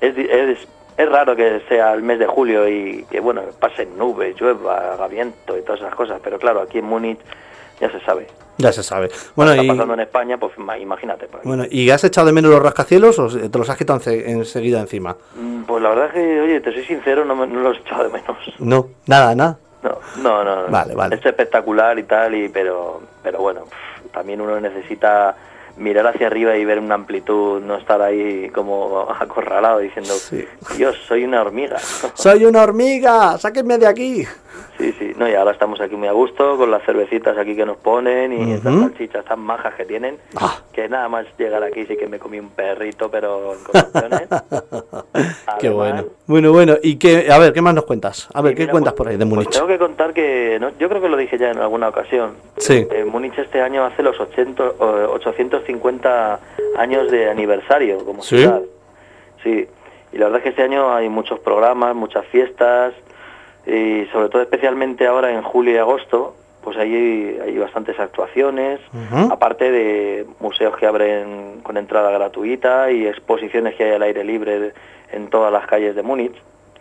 [SPEAKER 9] Es raro que sea el mes de julio y que bueno, pasen nubes, llueva, haga viento y todas esas cosas, pero claro, aquí en Múnich ya se sabe.
[SPEAKER 2] Ya se sabe. Bueno,
[SPEAKER 9] está pasando en España, pues imagínate.
[SPEAKER 2] Bueno, ¿y has echado de menos los rascacielos o te los has quitado enseguida encima?
[SPEAKER 9] Pues la verdad es que, oye, te soy sincero, no los he echado de menos.
[SPEAKER 2] No, nada.
[SPEAKER 9] No.
[SPEAKER 2] Vale.
[SPEAKER 9] Es espectacular y tal, pero bueno, también uno necesita mirar hacia arriba y ver una amplitud, no estar ahí como acorralado diciendo, Dios, soy una hormiga.
[SPEAKER 2] ¡Soy una hormiga! ¡Sáquenme de aquí!
[SPEAKER 9] Sí. No, y ahora estamos aquí muy a gusto con las cervecitas aquí que nos ponen y estas salchichas tan majas que tienen, que nada más llegar aquí sí que me comí un perrito, pero en condiciones.
[SPEAKER 2] Qué bueno. Bueno, y a ver, ¿qué más nos cuentas? A ver, ¿qué cuentas por ahí de Múnich?
[SPEAKER 9] Pues tengo que contar que, yo creo que lo dije ya en alguna ocasión.
[SPEAKER 2] Sí.
[SPEAKER 9] Múnich este año hace los 850 años de aniversario como ciudad. Sí, y la verdad es que este año hay muchos programas, muchas fiestas, y sobre todo especialmente ahora en julio y agosto pues ahí hay bastantes actuaciones, aparte de museos que abren con entrada gratuita y exposiciones que hay al aire libre en todas las calles de Múnich.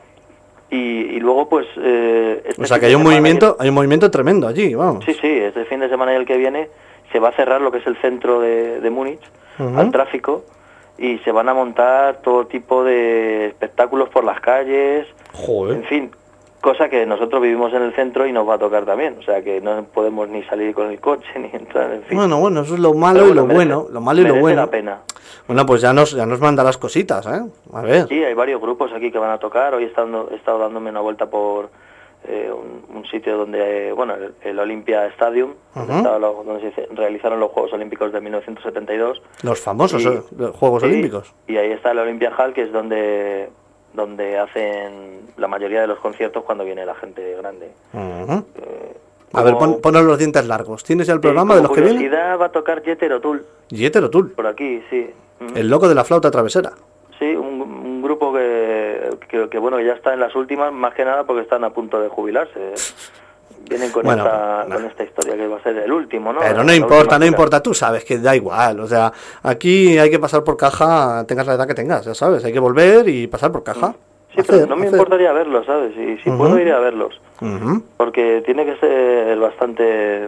[SPEAKER 9] Y luego pues
[SPEAKER 2] o sea que hay un movimiento tremendo allí, vamos.
[SPEAKER 9] Sí, este fin de semana y el que viene se va a cerrar lo que es el centro de Múnich al tráfico y se van a montar todo tipo de espectáculos por las calles.
[SPEAKER 2] Joder.
[SPEAKER 9] En fin, cosa que nosotros vivimos en el centro y nos va a tocar también, o sea que no podemos ni salir con el coche ni entrar, en fin.
[SPEAKER 2] Bueno, eso es lo malo y lo bueno, lo malo y lo bueno.
[SPEAKER 9] La pena.
[SPEAKER 2] Bueno, pues ya nos mandarás cositas, ¿eh? A ver.
[SPEAKER 9] Sí, hay varios grupos aquí que van a tocar. Hoy he estado dándome una vuelta por un sitio donde, el Olympia Stadium, donde se realizaron los Juegos Olímpicos de 1972.
[SPEAKER 2] Los famosos Juegos Olímpicos.
[SPEAKER 9] Y ahí está el Olympia Hall, que es donde hacen la mayoría de los conciertos cuando viene la gente grande.
[SPEAKER 2] A ver, ponos los dientes largos. ¿Tienes ya el programa de los que vienen?
[SPEAKER 9] Va a tocar Jethro Tull.
[SPEAKER 2] Jethro Tull.
[SPEAKER 9] Por aquí, sí.
[SPEAKER 2] El loco de la flauta travesera.
[SPEAKER 9] Sí, un grupo que ya está en las últimas, más que nada porque están a punto de jubilarse. Vienen con esta historia que va a ser el último, ¿no?
[SPEAKER 2] Pero no importa, tú sabes que da igual, o sea, aquí hay que pasar por caja, tengas la edad que tengas, ya sabes, hay que volver y pasar por caja.
[SPEAKER 9] Sí, pero no me importaría verlos, ¿sabes? Y si puedo ir a verlos, porque tiene que ser bastante,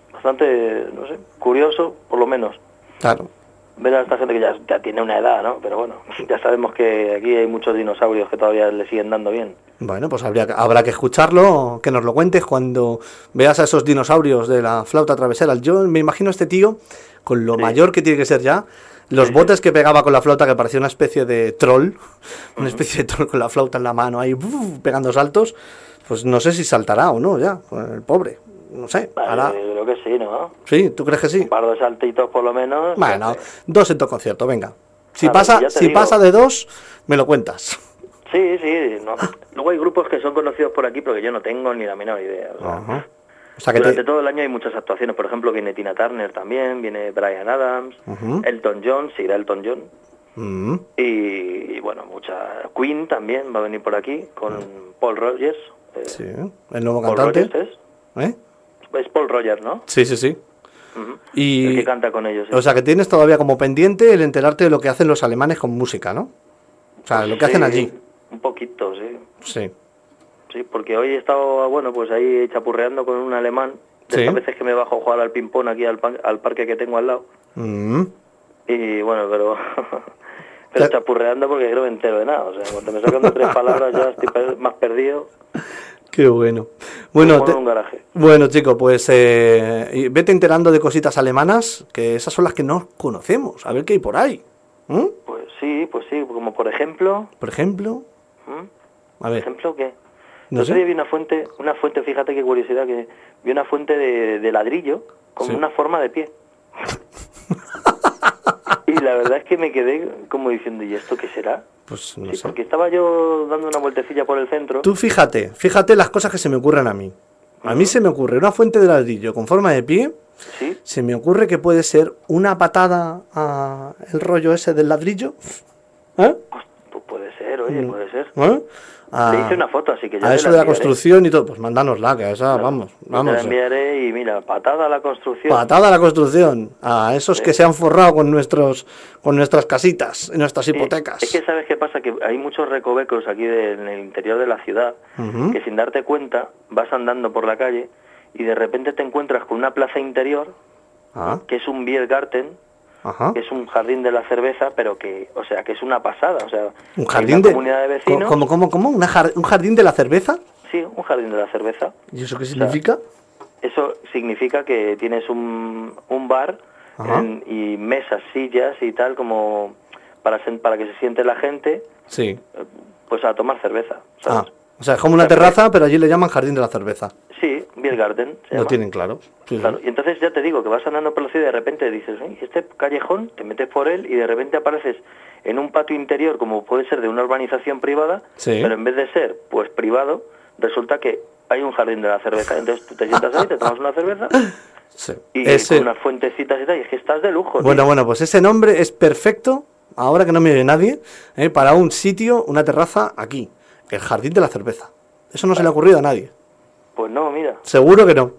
[SPEAKER 9] no sé, curioso, por lo menos.
[SPEAKER 2] Claro.
[SPEAKER 9] Ver a esta gente que ya tiene una edad, ¿no? Pero bueno, ya sabemos que aquí hay muchos dinosaurios que todavía le siguen dando bien.
[SPEAKER 2] Bueno, pues habrá que escucharlo, que nos lo cuentes cuando veas a esos dinosaurios de la flauta travesera. Yo me imagino a este tío, con lo mayor que tiene que ser ya, los botes que pegaba con la flauta, que parecía una especie de troll, una especie de troll con la flauta en la mano, ahí pegando saltos, pues no sé si saltará o no ya, el pobre. No sé.
[SPEAKER 9] Yo creo que sí, ¿no?
[SPEAKER 2] ¿Sí? ¿Tú crees que sí?
[SPEAKER 9] Un par de saltitos por lo menos.
[SPEAKER 2] Bueno, 2 en tu concierto, venga. Si pasa de 2, me lo cuentas.
[SPEAKER 9] Sí. No. Luego hay grupos que son conocidos por aquí, pero que yo no tengo ni la menor idea. O sea, que durante todo el año hay muchas actuaciones. Por ejemplo, viene Tina Turner también, viene Bryan Adams, Elton John, seguirá Elton John. Y bueno, Queen también va a venir por aquí, con Paul Rogers.
[SPEAKER 2] Sí, el nuevo cantante.
[SPEAKER 9] Paul Rogers es Paul Rogers, ¿no?
[SPEAKER 2] Sí. Y
[SPEAKER 9] el que canta con ellos.
[SPEAKER 2] O sea, que tienes todavía como pendiente el enterarte de lo que hacen los alemanes con música, ¿no? O sea, lo que hacen allí.
[SPEAKER 9] Un poquito, sí.
[SPEAKER 2] Sí,
[SPEAKER 9] porque hoy he estado, pues ahí chapurreando con un alemán. De estas veces que me bajo a jugar al ping-pong aquí al parque que tengo al lado. Y bueno, pero chapurreando porque creo que me entero de nada. O sea, cuando me sacan 3 palabras ya estoy más perdido.
[SPEAKER 2] Qué bueno. Bueno, chico, pues vete enterando de cositas alemanas, que esas son las que no conocemos. A ver qué hay por ahí.
[SPEAKER 9] Pues sí, como por ejemplo.
[SPEAKER 2] ¿Por ejemplo? A ver.
[SPEAKER 9] ¿Por ejemplo qué?
[SPEAKER 2] No sé.
[SPEAKER 9] Vi una fuente, fíjate qué curiosidad, que vi una fuente de ladrillo con una forma de pie. Y la verdad es que me quedé como diciendo, ¿y esto qué será?
[SPEAKER 2] Pues no sé.
[SPEAKER 9] Porque estaba yo dando una vueltecilla por el centro.
[SPEAKER 2] Tú fíjate las cosas que se me ocurren a mí. A mí se me ocurre una fuente de ladrillo con forma de pie.
[SPEAKER 9] ¿Sí?
[SPEAKER 2] Se me ocurre que puede ser una patada a el rollo ese del ladrillo.
[SPEAKER 9] Pues puede ser, puede ser. Le hice una foto, así que ya
[SPEAKER 2] a eso de la construcción y todo, pues mándanosla, que esa, vamos.
[SPEAKER 9] Te la enviaré y mira, patada a la construcción.
[SPEAKER 2] Patada a la construcción, a esos que se han forrado con nuestras casitas, en nuestras hipotecas.
[SPEAKER 9] Es que sabes qué pasa, que hay muchos recovecos aquí en el interior de la ciudad, que sin darte cuenta vas andando por la calle y de repente te encuentras con una plaza interior, que es un Biergarten, que es un jardín de la cerveza, pero que es una pasada, o sea,
[SPEAKER 2] un jardín de
[SPEAKER 9] comunidad de vecinos.
[SPEAKER 2] ¿Cómo? ¿Un jardín de la cerveza?
[SPEAKER 9] Sí, un jardín de la cerveza.
[SPEAKER 2] ¿Y eso qué significa?
[SPEAKER 9] Eso significa que tienes un bar y mesas, sillas y tal, como para que se siente la gente.
[SPEAKER 2] Sí.
[SPEAKER 9] Pues a tomar cerveza, ¿sabes?
[SPEAKER 2] O sea, es como una terraza, pero allí le llaman jardín de la cerveza.
[SPEAKER 9] Sí, Biergarten.
[SPEAKER 2] Lo tienen claro. Sí,
[SPEAKER 9] claro. Y entonces ya te digo que vas andando por la ciudad y de repente dices, este callejón, te metes por él y de repente apareces en un patio interior, como puede ser de una urbanización privada, pero en vez de ser pues privado, resulta que hay un jardín de la cerveza. Entonces tú te sientas ahí, te tomas una cerveza y con unas fuentecitas y tal, y es que estás de lujo.
[SPEAKER 2] Bueno, pues ese nombre es perfecto, ahora que no me oye nadie, para un sitio, una terraza aquí. El jardín de la cerveza. Eso no se le ha ocurrido a nadie.
[SPEAKER 9] Pues no, mira.
[SPEAKER 2] Seguro que no.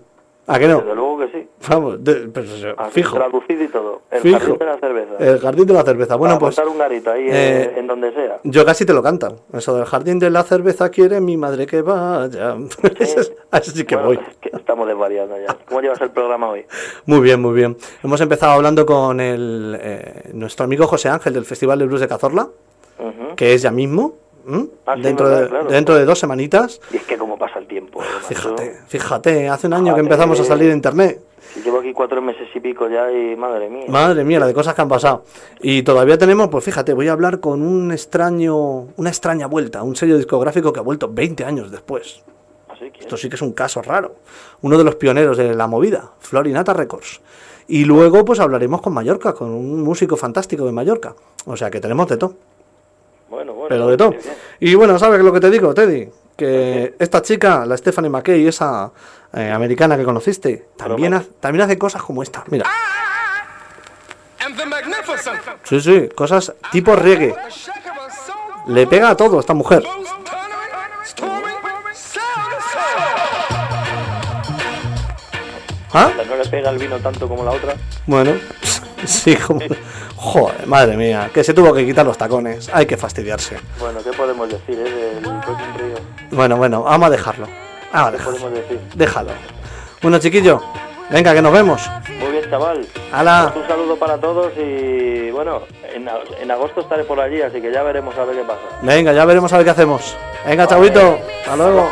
[SPEAKER 2] ¿A qué no?
[SPEAKER 9] Desde luego que sí.
[SPEAKER 2] Vamos, fijo.
[SPEAKER 9] Traducido y todo. El
[SPEAKER 2] Fijo.
[SPEAKER 9] jardín de la cerveza.
[SPEAKER 2] El jardín de la cerveza. Bueno,
[SPEAKER 9] Para
[SPEAKER 2] pues
[SPEAKER 9] montar un garito ahí en donde sea.
[SPEAKER 2] yo casi te lo cantan. Eso del jardín de la cerveza quiere mi madre que vaya. A eso sí que
[SPEAKER 9] Bueno,
[SPEAKER 2] voy.
[SPEAKER 9] es que estamos desvariando ya. ¿Cómo llevas el programa hoy?
[SPEAKER 2] Muy bien, muy bien. Hemos empezado hablando con nuestro amigo José Ángel del Festival de Blues de Cazorla, que es ya mismo.
[SPEAKER 9] Sí,
[SPEAKER 2] dentro
[SPEAKER 9] verdad, claro.
[SPEAKER 2] dentro de 2 semanitas.
[SPEAKER 9] Y es que cómo pasa el tiempo.
[SPEAKER 2] Fíjate, hace un año que empezamos a salir en internet.
[SPEAKER 9] Si llevo aquí 4 meses y pico ya y madre mía.
[SPEAKER 2] Madre mía, la de cosas que han pasado. Y todavía tenemos, pues fíjate, voy a hablar con una extraña vuelta, un sello discográfico que ha vuelto 20 años después. Esto sí que es un caso raro. Uno de los pioneros de la movida, Florinata Records. Y luego pues hablaremos con Mallorca, con un músico fantástico de Mallorca. O sea que tenemos de todo.
[SPEAKER 9] Bueno,
[SPEAKER 2] pero de todo. Y bueno, ¿sabes lo que te digo, Teddy? Que esta chica, la Stephanie McKay, esa americana que conociste, también hace cosas como esta. Mira. Sí, cosas tipo reggae. Le pega a todo esta mujer. ¿Ah?
[SPEAKER 9] ¿No le pega el vino tanto como la otra?
[SPEAKER 2] Bueno, sí, como... Joder, madre mía, que se tuvo que quitar los tacones. Hay que fastidiarse.
[SPEAKER 9] Bueno, ¿qué podemos decir, del Rock in Rio?
[SPEAKER 2] Bueno, vamos a dejarlo.
[SPEAKER 9] ¿Qué podemos decir?
[SPEAKER 2] Déjalo. Bueno, chiquillo, venga, que nos vemos.
[SPEAKER 9] Muy bien, chaval.
[SPEAKER 2] ¡Hala!
[SPEAKER 9] Un saludo para todos y, bueno, en agosto estaré por allí, así que ya veremos a ver qué pasa.
[SPEAKER 2] Venga, ya veremos a ver qué hacemos. Venga, chavito. Hasta luego.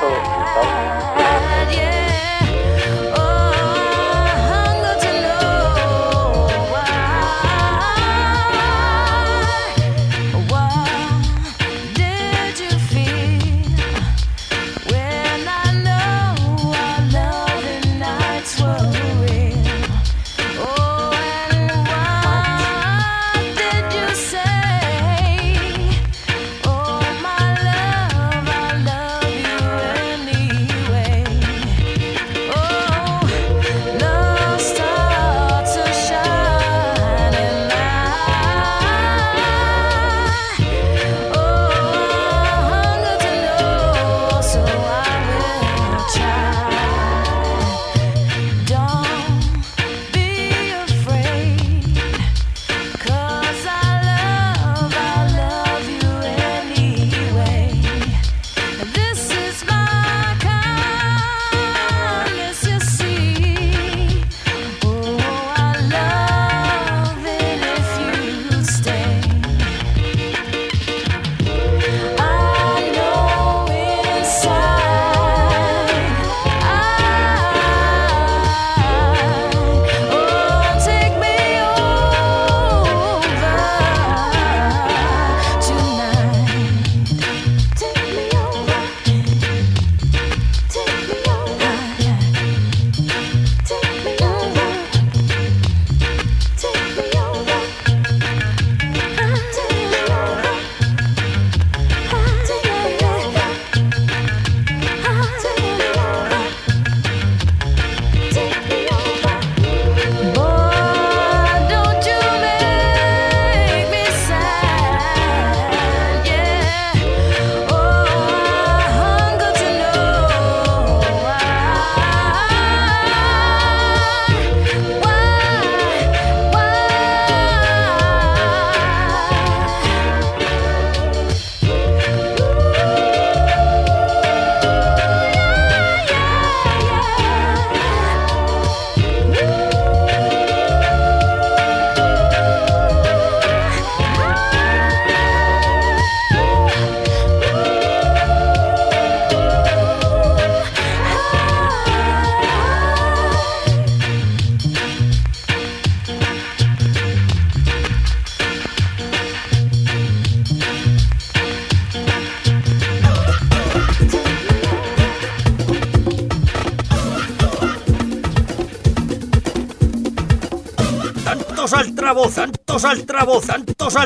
[SPEAKER 1] ¡Santos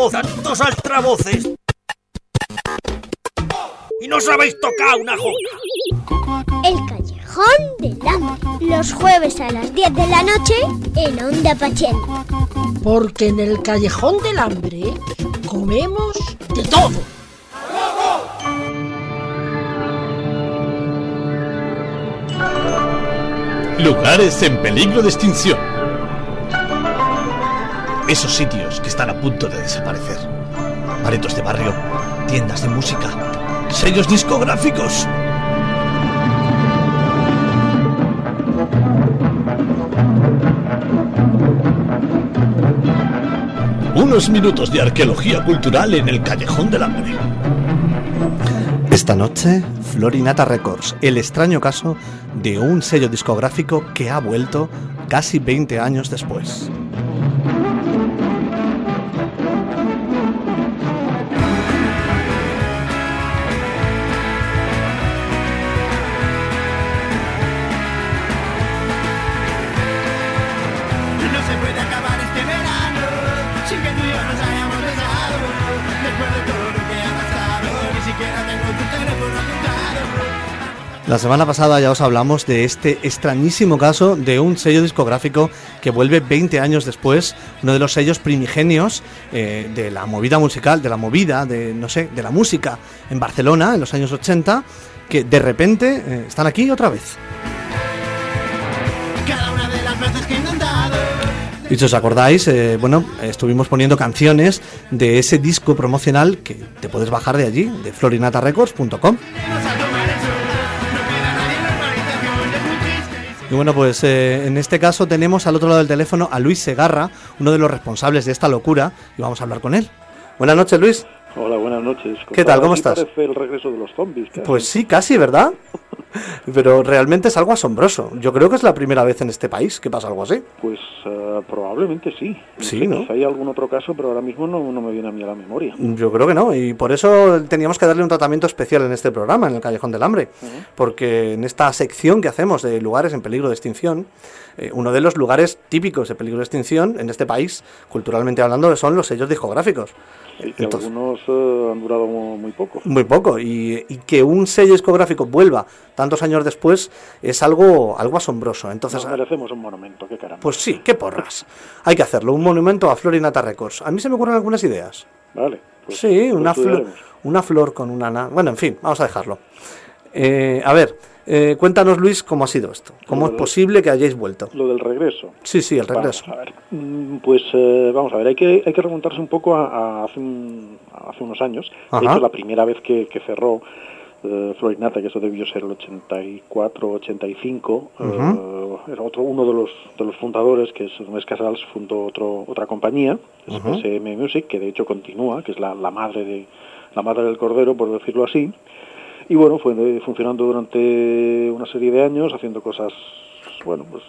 [SPEAKER 1] altavoces! Y no sabéis tocar una jota.
[SPEAKER 10] El Callejón del Hambre. Los jueves a las 10 de la noche en Onda Pachel.
[SPEAKER 11] Porque en el Callejón del Hambre comemos de todo.
[SPEAKER 12] Lugares en peligro de extinción. Esos sitios que están a punto de desaparecer. Baretos de barrio, tiendas de música, sellos discográficos. Unos minutos de arqueología cultural en el Callejón del Hambre.
[SPEAKER 2] Esta noche, Florinata Records, el extraño caso de un sello discográfico que ha vuelto casi 20 años después. La semana pasada ya os hablamos de este extrañísimo caso de un sello discográfico que vuelve 20 años después, uno de los sellos primigenios de la movida musical, de la música en Barcelona en los años 80, que de repente están aquí otra vez.
[SPEAKER 6] Cada una de las veces que he intentado.
[SPEAKER 2] Y si os acordáis, estuvimos poniendo canciones de ese disco promocional que te puedes bajar de allí, de florinatarecords.com. Y bueno, pues en este caso tenemos al otro lado del teléfono a Luis Segarra, uno de los responsables de esta locura, y vamos a hablar con él. Buenas noches, Luis.
[SPEAKER 13] Hola, buenas noches.
[SPEAKER 2] ¿Qué tal? ¿Cómo estás?
[SPEAKER 13] Parece el regreso de los zombies. Casi.
[SPEAKER 2] Pues sí, casi, ¿verdad? Pero realmente es algo asombroso. Yo creo que es la primera vez en este país que pasa algo así.
[SPEAKER 13] Pues probablemente sí.
[SPEAKER 2] Sí, ¿no?
[SPEAKER 13] Quizá hay algún otro caso, pero ahora mismo no me viene a mí a la memoria.
[SPEAKER 2] Yo creo que no, y por eso teníamos que darle un tratamiento especial en este programa, en el Callejón del Hambre. Porque en esta sección que hacemos de lugares en peligro de extinción, uno de los lugares típicos de peligro de extinción en este país, culturalmente hablando, son los sellos discográficos.
[SPEAKER 13] Sí, que entonces, algunos han durado muy poco.
[SPEAKER 2] Muy poco, y que un sello discográfico vuelva tantos años después es algo asombroso. Entonces,
[SPEAKER 13] nos merecemos un monumento, qué caramba.
[SPEAKER 2] Pues sí, qué porras. Hay que hacerlo, un monumento a Florinata Records. A mí se me ocurren algunas ideas.
[SPEAKER 13] Vale. Pues,
[SPEAKER 2] sí, una flor con una... Bueno, en fin, vamos a dejarlo. Cuéntanos, Luis, cómo ha sido esto. ¿Cómo es posible que hayáis vuelto?
[SPEAKER 13] Lo del regreso.
[SPEAKER 2] Sí, el regreso.
[SPEAKER 13] Vamos a ver. Pues vamos a ver, hay que remontarse un poco a hace unos años. De hecho, la primera vez que cerró Florinata, que eso debió ser el 84, 85, era uno de los fundadores, que es Ernest Casals, fundó otra compañía, es SM Music, que de hecho continúa, que es la madre del cordero, por decirlo así. Y bueno, fue funcionando durante una serie de años, haciendo cosas, bueno, pues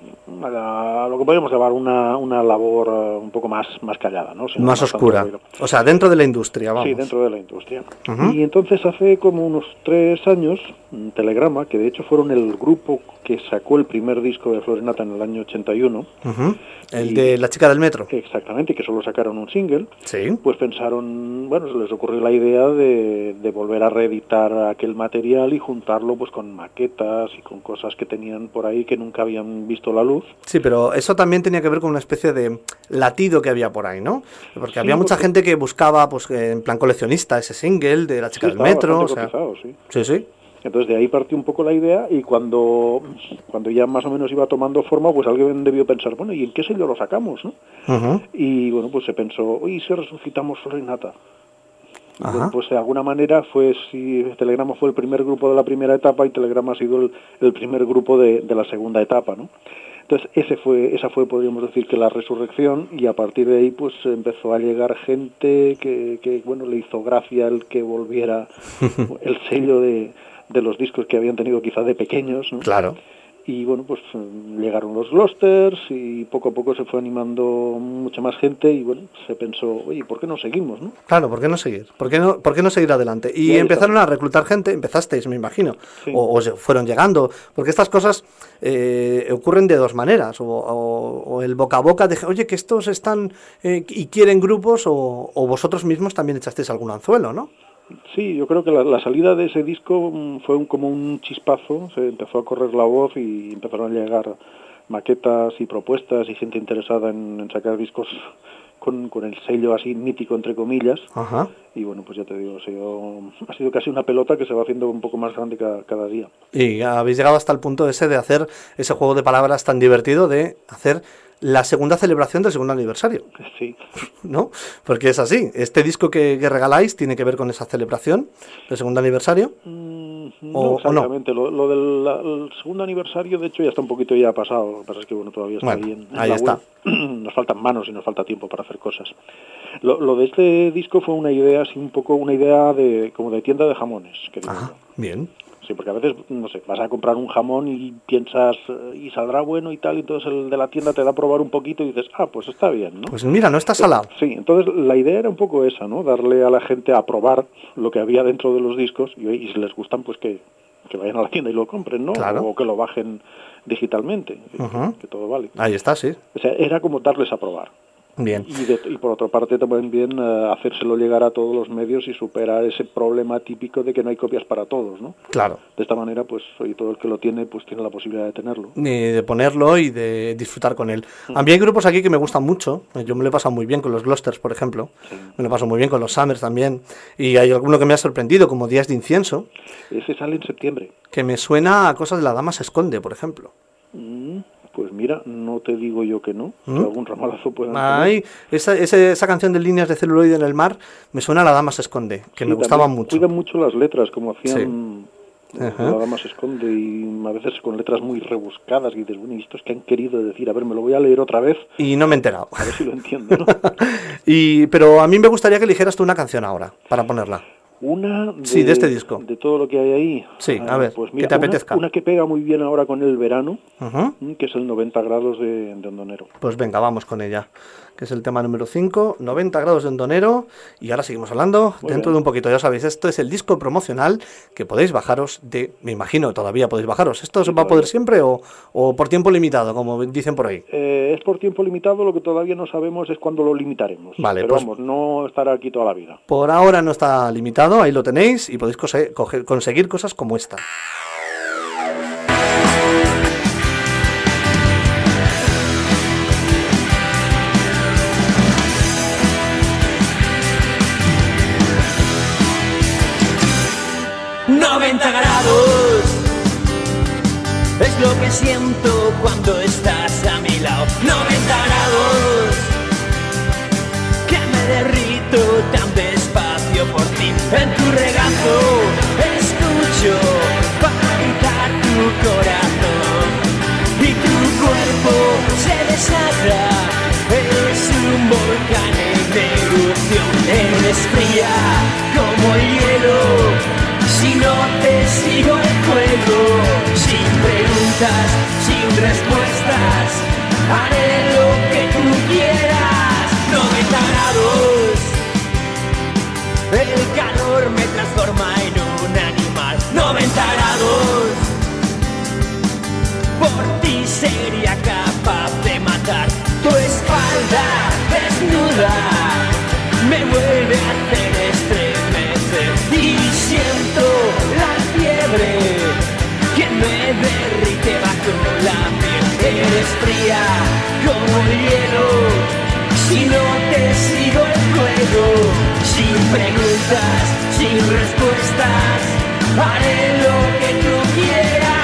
[SPEAKER 13] lo que podríamos llamar una labor un poco más callada, ¿no?
[SPEAKER 2] Más oscura. O sea, dentro de la industria, vamos.
[SPEAKER 13] Sí, dentro de la industria. Y entonces hace como unos 3 años, Telegrama, que de hecho fueron el grupo que sacó el primer disco de Florinata en el año 81.
[SPEAKER 2] El de La chica del metro.
[SPEAKER 13] Exactamente, que solo sacaron un single.
[SPEAKER 2] Sí.
[SPEAKER 13] Pues pensaron, bueno, se les ocurrió la idea de volver a reeditar aquel material y juntarlo pues con maquetas y con cosas que tenían por ahí que nunca habían visto la luz.
[SPEAKER 2] Sí, pero eso también tenía que ver con una especie de latido que había por ahí, ¿no? Porque había mucha gente que buscaba, pues en plan coleccionista, ese single de La chica del metro.
[SPEAKER 13] O sea, cotizado,
[SPEAKER 2] sí.
[SPEAKER 13] Entonces de ahí partió un poco la idea, y cuando ya más o menos iba tomando forma, pues alguien debió pensar, bueno, ¿y en qué sello lo sacamos, no? Y bueno, pues se pensó, ¿y si resucitamos Florinata? Bueno, pues de alguna manera Telegrama fue el primer grupo de la primera etapa y Telegrama ha sido el primer grupo de la segunda etapa, ¿no? Entonces esa fue, podríamos decir, que la resurrección, y a partir de ahí pues empezó a llegar gente que bueno, le hizo gracia el que volviera el sello de los discos que habían tenido quizá de pequeños, ¿no?
[SPEAKER 2] Claro.
[SPEAKER 13] Y bueno, pues llegaron los Gloucesters y poco a poco se fue animando mucha más gente, y bueno, se pensó, oye, ¿por qué no seguimos, no?
[SPEAKER 2] Claro, ¿por qué no seguir? ¿Por qué no seguir adelante? Y empezaron a reclutar gente, empezasteis, me imagino, sí. o fueron llegando, porque estas cosas ocurren de dos maneras, o el boca a boca de, oye, que estos están y quieren grupos, o vosotros mismos también echasteis algún anzuelo, ¿no?
[SPEAKER 13] Sí, yo creo que la salida de ese disco fue como un chispazo, se empezó a correr la voz y empezaron a llegar maquetas y propuestas y gente interesada en sacar discos con el sello así mítico, entre comillas.
[SPEAKER 2] Ajá.
[SPEAKER 13] Y bueno, pues ya te digo, ha sido casi una pelota que se va haciendo un poco más grande cada día.
[SPEAKER 2] Y habéis llegado hasta el punto ese de hacer ese juego de palabras tan divertido de hacer la segunda celebración del segundo aniversario.
[SPEAKER 13] Sí.
[SPEAKER 2] ¿No? Porque es así. Este disco que regaláis tiene que ver con esa celebración del segundo aniversario.
[SPEAKER 13] No exactamente. ¿O no? Lo del segundo aniversario, de hecho, ya está un poquito ya pasado. Lo que pasa es que bueno, todavía está bien.
[SPEAKER 2] Ahí está.
[SPEAKER 13] Nos faltan manos y nos falta tiempo para hacer cosas. Lo de este disco fue una idea así un poco, una idea como de tienda de jamones.
[SPEAKER 2] Bien.
[SPEAKER 13] Sí, porque a veces, no sé, vas a comprar un jamón y piensas, y saldrá bueno y tal, y entonces el de la tienda te da a probar un poquito y dices, pues está bien, ¿no?
[SPEAKER 2] Pues mira, no está salado.
[SPEAKER 13] Sí, entonces la idea era un poco esa, ¿no? Darle a la gente a probar lo que había dentro de los discos y si les gustan, pues que vayan a la tienda y lo compren, ¿no?
[SPEAKER 2] Claro.
[SPEAKER 13] O que lo bajen digitalmente, que todo vale.
[SPEAKER 2] Ahí está, sí.
[SPEAKER 13] O sea, era como darles a probar.
[SPEAKER 2] Bien.
[SPEAKER 13] Y por otra parte también hacérselo llegar a todos los medios y superar ese problema típico de que no hay copias para todos, ¿no?
[SPEAKER 2] Claro.
[SPEAKER 13] De esta manera, pues hoy todo el que lo tiene, pues tiene la posibilidad de tenerlo.
[SPEAKER 2] De ponerlo y de disfrutar con él. A mí hay grupos aquí que me gustan mucho. Yo me lo he pasado muy bien con los Gloucesters, por ejemplo. Sí. Me lo paso muy bien con los Summers también. Y hay alguno que me ha sorprendido, como Días de Incienso.
[SPEAKER 13] Ese sale en septiembre.
[SPEAKER 2] Que me suena a cosas de La Dama se esconde, por ejemplo.
[SPEAKER 13] Pues mira, no te digo yo que no, que algún ramalazo pueda
[SPEAKER 2] tener. Esa canción de Líneas de celuloide en el mar me suena a La Dama se esconde, que me gustaba mucho.
[SPEAKER 13] Cuidan mucho las letras, como hacían La Dama se esconde, y a veces con letras muy rebuscadas, y dices, bueno, ¿y estos qué han querido decir? A ver, me lo voy a leer otra vez.
[SPEAKER 2] Y no me he enterado.
[SPEAKER 13] A ver si lo entiendo, ¿no?
[SPEAKER 2] Pero a mí me gustaría que eligieras tú una canción ahora, para ponerla.
[SPEAKER 13] De
[SPEAKER 2] este disco.
[SPEAKER 13] De todo lo que hay ahí.
[SPEAKER 2] Sí, a ver,
[SPEAKER 13] pues mira,
[SPEAKER 2] que te apetezca.
[SPEAKER 13] Una que pega muy bien ahora con el verano, que es el 90 grados de Hondonero.
[SPEAKER 2] Pues venga, vamos con ella. Que es el tema número 5, 90 grados de Hondonero. Y ahora seguimos hablando dentro de un poquito. Ya sabéis, esto es el disco promocional que podéis bajaros me imagino, todavía podéis bajaros. ¿Esto se va a poder siempre o por tiempo limitado, como dicen por ahí?
[SPEAKER 13] Es por tiempo limitado, lo que todavía no sabemos es cuándo lo limitaremos.
[SPEAKER 2] Vale,
[SPEAKER 13] pero
[SPEAKER 2] pues,
[SPEAKER 13] vamos, no estará aquí toda la vida.
[SPEAKER 2] Por ahora no está limitado, ahí lo tenéis y podéis conseguir cosas como esta.
[SPEAKER 14] ¡90 grados! Es lo que siento cuando estás a mi lado. 90 grados, que me derrito tan despacio por ti. En tu regazo escucho palpitar tu corazón y tu cuerpo se desata. Es un volcán en erupción. Eres fría como el hielo. Si no te sigo el juego, sin preguntas, sin respuestas, haré lo que tú quieras. 90 grados, el calor me transforma en un animal. 90 grados, por ti sería capaz de matar. Tu espalda desnuda me vuelve a hacer estremecer y siento la fiebre que me derrite bajo la piel. Eres fría como el hielo. Si no te sigo el juego, sin preguntas, sin respuestas, haré lo que tú quieras.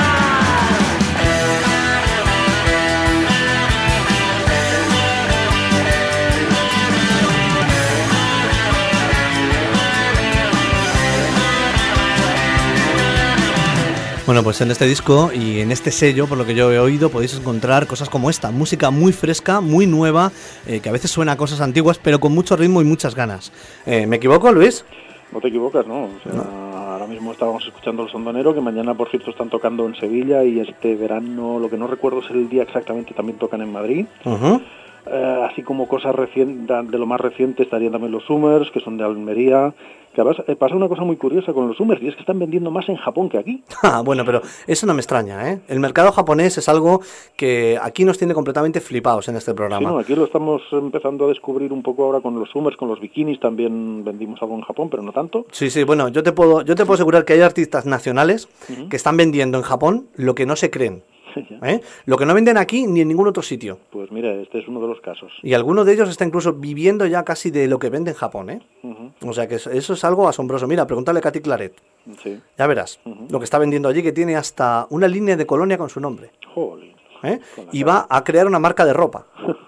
[SPEAKER 2] Bueno, pues en este disco y en este sello, por lo que yo he oído, podéis encontrar cosas como esta, música muy fresca, muy nueva, que a veces suena a cosas antiguas, pero con mucho ritmo y muchas ganas. ¿Me equivoco, Luis?
[SPEAKER 13] No te equivocas, ¿no? O sea, ¿no? Ahora mismo estábamos escuchando Los Hondonero, que mañana, por cierto, están tocando en Sevilla, y este verano, lo que no recuerdo es el día exactamente, también tocan en Madrid. Así como cosas recientes, de lo más reciente, estarían también los Summers, que son de Almería. Que pasa una cosa muy curiosa con los Summers, y es que están vendiendo más en Japón que aquí.
[SPEAKER 2] Bueno, pero eso no me extraña, ¿eh? El mercado japonés es algo que aquí nos tiene completamente flipados en este programa.
[SPEAKER 13] Sí, no, aquí lo estamos empezando a descubrir un poco ahora con los Summers, con los bikinis, también vendimos algo en Japón, pero no tanto.
[SPEAKER 2] Sí, bueno, yo te puedo asegurar que hay artistas nacionales que están vendiendo en Japón lo que no se creen. Lo que no venden aquí ni en ningún otro sitio.
[SPEAKER 13] Pues mira, este es uno de los casos.
[SPEAKER 2] Y alguno de ellos está incluso viviendo ya casi de lo que vende en Japón, ¿eh? O sea que eso es algo asombroso. Mira, pregúntale a Katy Claret.
[SPEAKER 13] Sí.
[SPEAKER 2] Ya verás lo que está vendiendo allí, que tiene hasta una línea de colonia con su nombre.
[SPEAKER 13] Jolín.
[SPEAKER 2] Y va a crear una marca de ropa.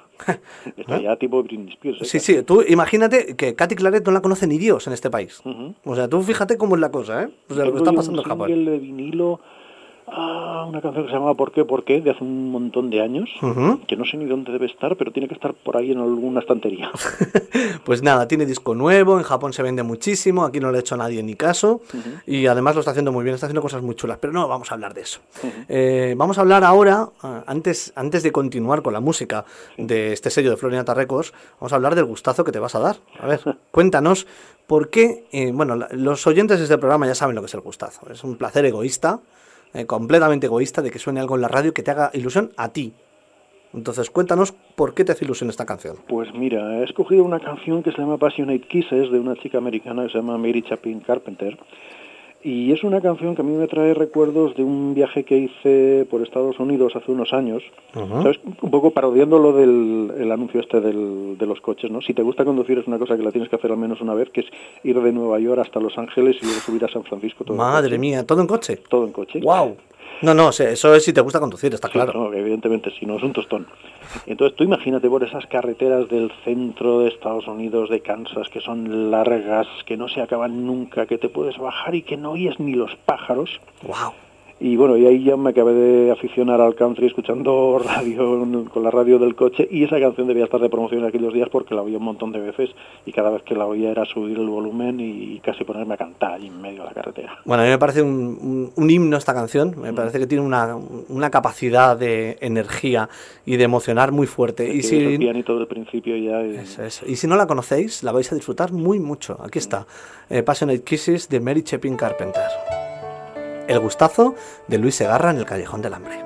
[SPEAKER 13] Está ya tipo Britney Spears.
[SPEAKER 2] Sí, tú imagínate que Katy Claret no la conoce ni Dios en este país. O sea, tú fíjate cómo es la cosa, ¿eh? O sea, lo que está pasando en Japón.
[SPEAKER 13] Un single de vinilo, una canción que se llama ¿Por qué? De hace un montón de años, que no sé ni dónde debe estar, pero tiene que estar por ahí en alguna estantería.
[SPEAKER 2] Pues nada, tiene disco nuevo, en Japón se vende muchísimo, aquí no le ha hecho a nadie ni caso, y además lo está haciendo muy bien, está haciendo cosas muy chulas, pero no vamos a hablar de eso. Vamos a hablar ahora, antes de continuar con la música de este sello de Florinata Records, vamos a hablar del gustazo que te vas a dar. A ver, cuéntanos por qué, los oyentes de este programa ya saben lo que es el gustazo, es un placer egoísta, completamente egoísta, de que suene algo en la radio que te haga ilusión a ti. Entonces, cuéntanos por qué te hace ilusión esta canción.
[SPEAKER 13] Pues mira, he escogido una canción que se llama Passionate Kisses, de una chica americana que se llama Mary Chapin Carpenter. Y es una canción que a mí me trae recuerdos de un viaje que hice por Estados Unidos hace unos años, ¿sabes? Un poco parodiando lo del anuncio este de los coches, ¿no? Si te gusta conducir es una cosa que la tienes que hacer al menos una vez, que es ir de Nueva York hasta Los Ángeles y luego subir a San Francisco.
[SPEAKER 2] Madre mía, ¿todo en coche?
[SPEAKER 13] Todo en coche.
[SPEAKER 2] ¡Wow! No, eso es si te gusta conducir, está claro.
[SPEAKER 13] No, evidentemente, si no es un tostón. Entonces tú imagínate por esas carreteras del centro de Estados Unidos, de Kansas, que son largas, que no se acaban nunca, que te puedes bajar y que no oyes ni los pájaros.
[SPEAKER 2] ¡Wow!
[SPEAKER 13] Y bueno, y ahí ya me acabé de aficionar al country escuchando radio con la radio del coche, y esa canción debía estar de promoción en aquellos días porque la oía un montón de veces y cada vez que la oía era subir el volumen y casi ponerme a cantar ahí en medio de la carretera.
[SPEAKER 2] Bueno, a mí me parece un himno esta canción, me parece que tiene una capacidad de energía y de emocionar muy fuerte.
[SPEAKER 13] Y si el pianito del principio ya...
[SPEAKER 2] Eso. Y si no la conocéis, la vais a disfrutar muy mucho. Aquí está, Passionate Kisses de Mary Chapin Carpenter. El gustazo de Luis Segarra en el Callejón del Hambre.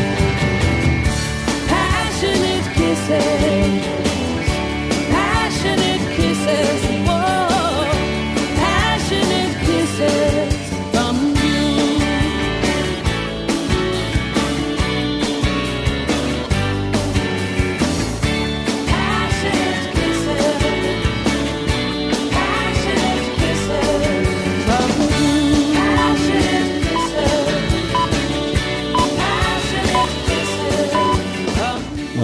[SPEAKER 15] Passionate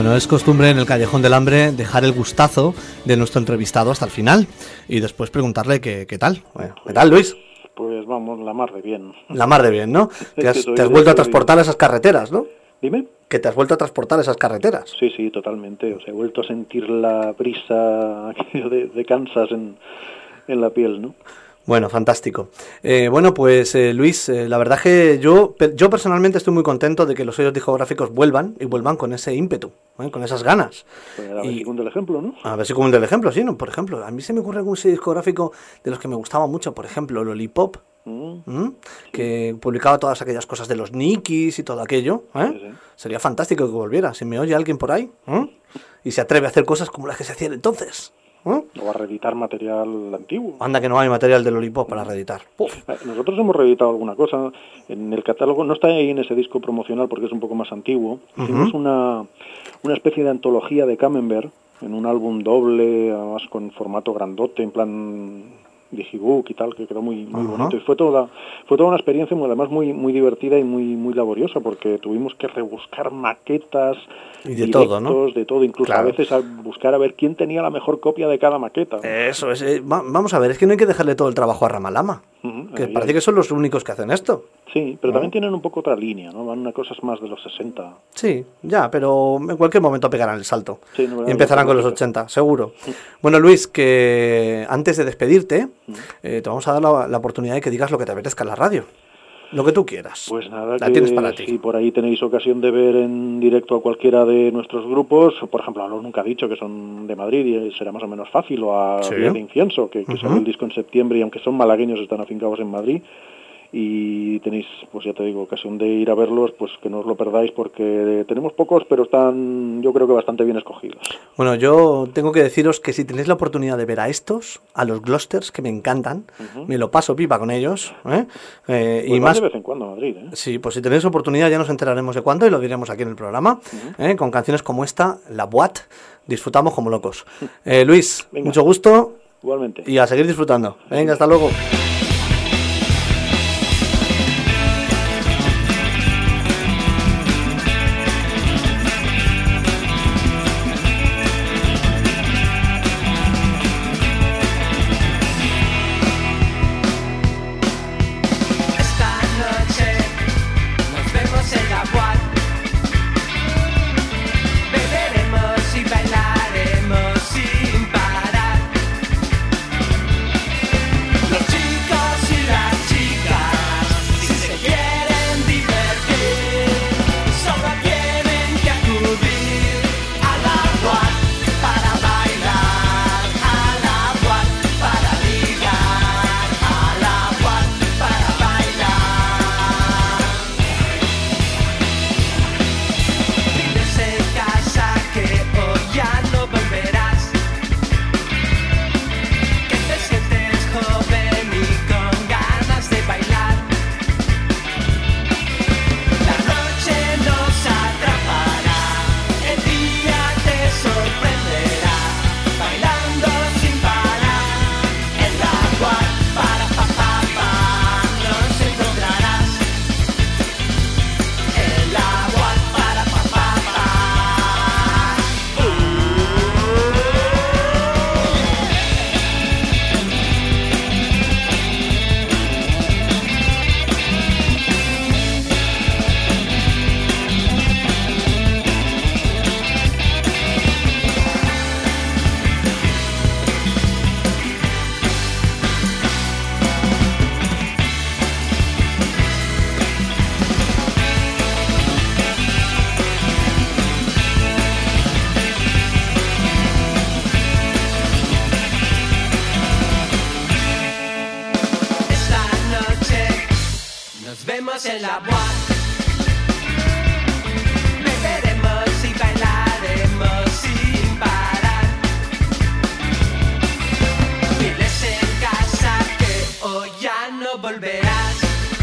[SPEAKER 2] Bueno, es costumbre en el Callejón del Hambre dejar el gustazo de nuestro entrevistado hasta el final y después preguntarle qué tal. Bueno, ¿qué tal, Luis?
[SPEAKER 13] Pues vamos, la mar de bien.
[SPEAKER 2] La mar de bien, ¿no? Te has vuelto a transportar esas carreteras, ¿no?
[SPEAKER 13] Dime.
[SPEAKER 2] Que te has vuelto a transportar esas carreteras.
[SPEAKER 13] Sí, totalmente. O sea, he vuelto a sentir la brisa de Kansas en la piel, ¿no?
[SPEAKER 2] Bueno, fantástico. Bueno, pues Luis, la verdad es que yo personalmente estoy muy contento de que los sellos discográficos vuelvan con ese ímpetu, con esas ganas.
[SPEAKER 13] Pues a ver si cunde el ejemplo, ¿no?
[SPEAKER 2] A ver si cunde el ejemplo, sí, ¿no? Por ejemplo, a mí se me ocurre algún sello discográfico de los que me gustaba mucho, por ejemplo, Lollipop, que publicaba todas aquellas cosas de los Nikis y todo aquello. Sí. Sería fantástico que volviera. Si me oye alguien por ahí y se atreve a hacer cosas como las que se hacían entonces.
[SPEAKER 13] O a reeditar material antiguo.
[SPEAKER 2] Anda que no hay material de Lollipop para reeditar.
[SPEAKER 13] Nosotros hemos reeditado alguna cosa. En el catálogo, no está ahí en ese disco promocional porque es un poco más antiguo. Hicimos una especie de antología de Camembert en un álbum doble, además con formato grandote, en plan digibook y tal, que quedó muy bonito. Y fue toda una experiencia además muy divertida y muy laboriosa, porque tuvimos que rebuscar maquetas
[SPEAKER 2] y de todo, ¿no?
[SPEAKER 13] De todo, incluso a veces a buscar a ver quién tenía la mejor copia de cada maqueta.
[SPEAKER 2] Eso es. Vamos a ver, es que no hay que dejarle todo el trabajo a Ramalama, que parece que son los únicos que hacen esto.
[SPEAKER 13] Sí, pero también tienen un poco otra línea, ¿no? Van a cosas más de los 60.
[SPEAKER 2] Sí, ya, pero en cualquier momento pegarán el salto. Sí, no, y empezarán con los 80, seguro. Bueno, Luis, que antes de despedirte, te vamos a dar la oportunidad de que digas lo que te apetezca en la radio. Lo que tú quieras.
[SPEAKER 13] Pues nada,
[SPEAKER 2] la tienes para ti.
[SPEAKER 13] Si por ahí tenéis ocasión de ver en directo a cualquiera de nuestros grupos, por ejemplo, a los Nunca Dicho, que son de Madrid, y será más o menos fácil, o a Días de Incienso, que sale el disco en septiembre, y aunque son malagueños, están afincados en Madrid, y tenéis, pues ya te digo, ocasión de ir a verlos, pues que no os lo perdáis, porque tenemos pocos, pero están, yo creo que bastante bien escogidos.
[SPEAKER 2] Bueno, yo tengo que deciros que si tenéis la oportunidad de ver a los Glosters, que me encantan, me lo paso pipa con ellos,
[SPEAKER 13] pues
[SPEAKER 2] y más
[SPEAKER 13] de vez en cuando a Madrid,
[SPEAKER 2] Sí, pues si tenéis oportunidad ya nos enteraremos de cuándo y lo diremos aquí en el programa, con canciones como esta, La Boîte, disfrutamos como locos. Luis, venga, mucho gusto.
[SPEAKER 13] Igualmente.
[SPEAKER 2] Y a seguir disfrutando. Venga, hasta luego.
[SPEAKER 14] En la boîte beberemos y bailaremos sin parar. Diles en casa que hoy ya no volverás,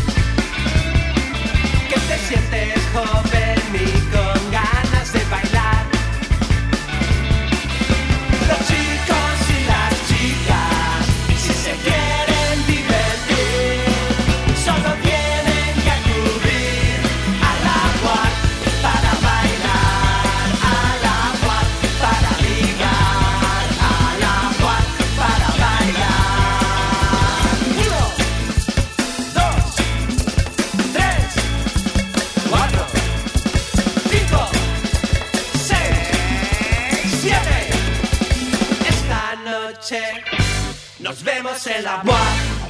[SPEAKER 14] que te sientes joven y con ganas de bailar. Los chicos y las chicas, si se quieren divertir, solo tienen que acudir noche nos vemos en la boîte.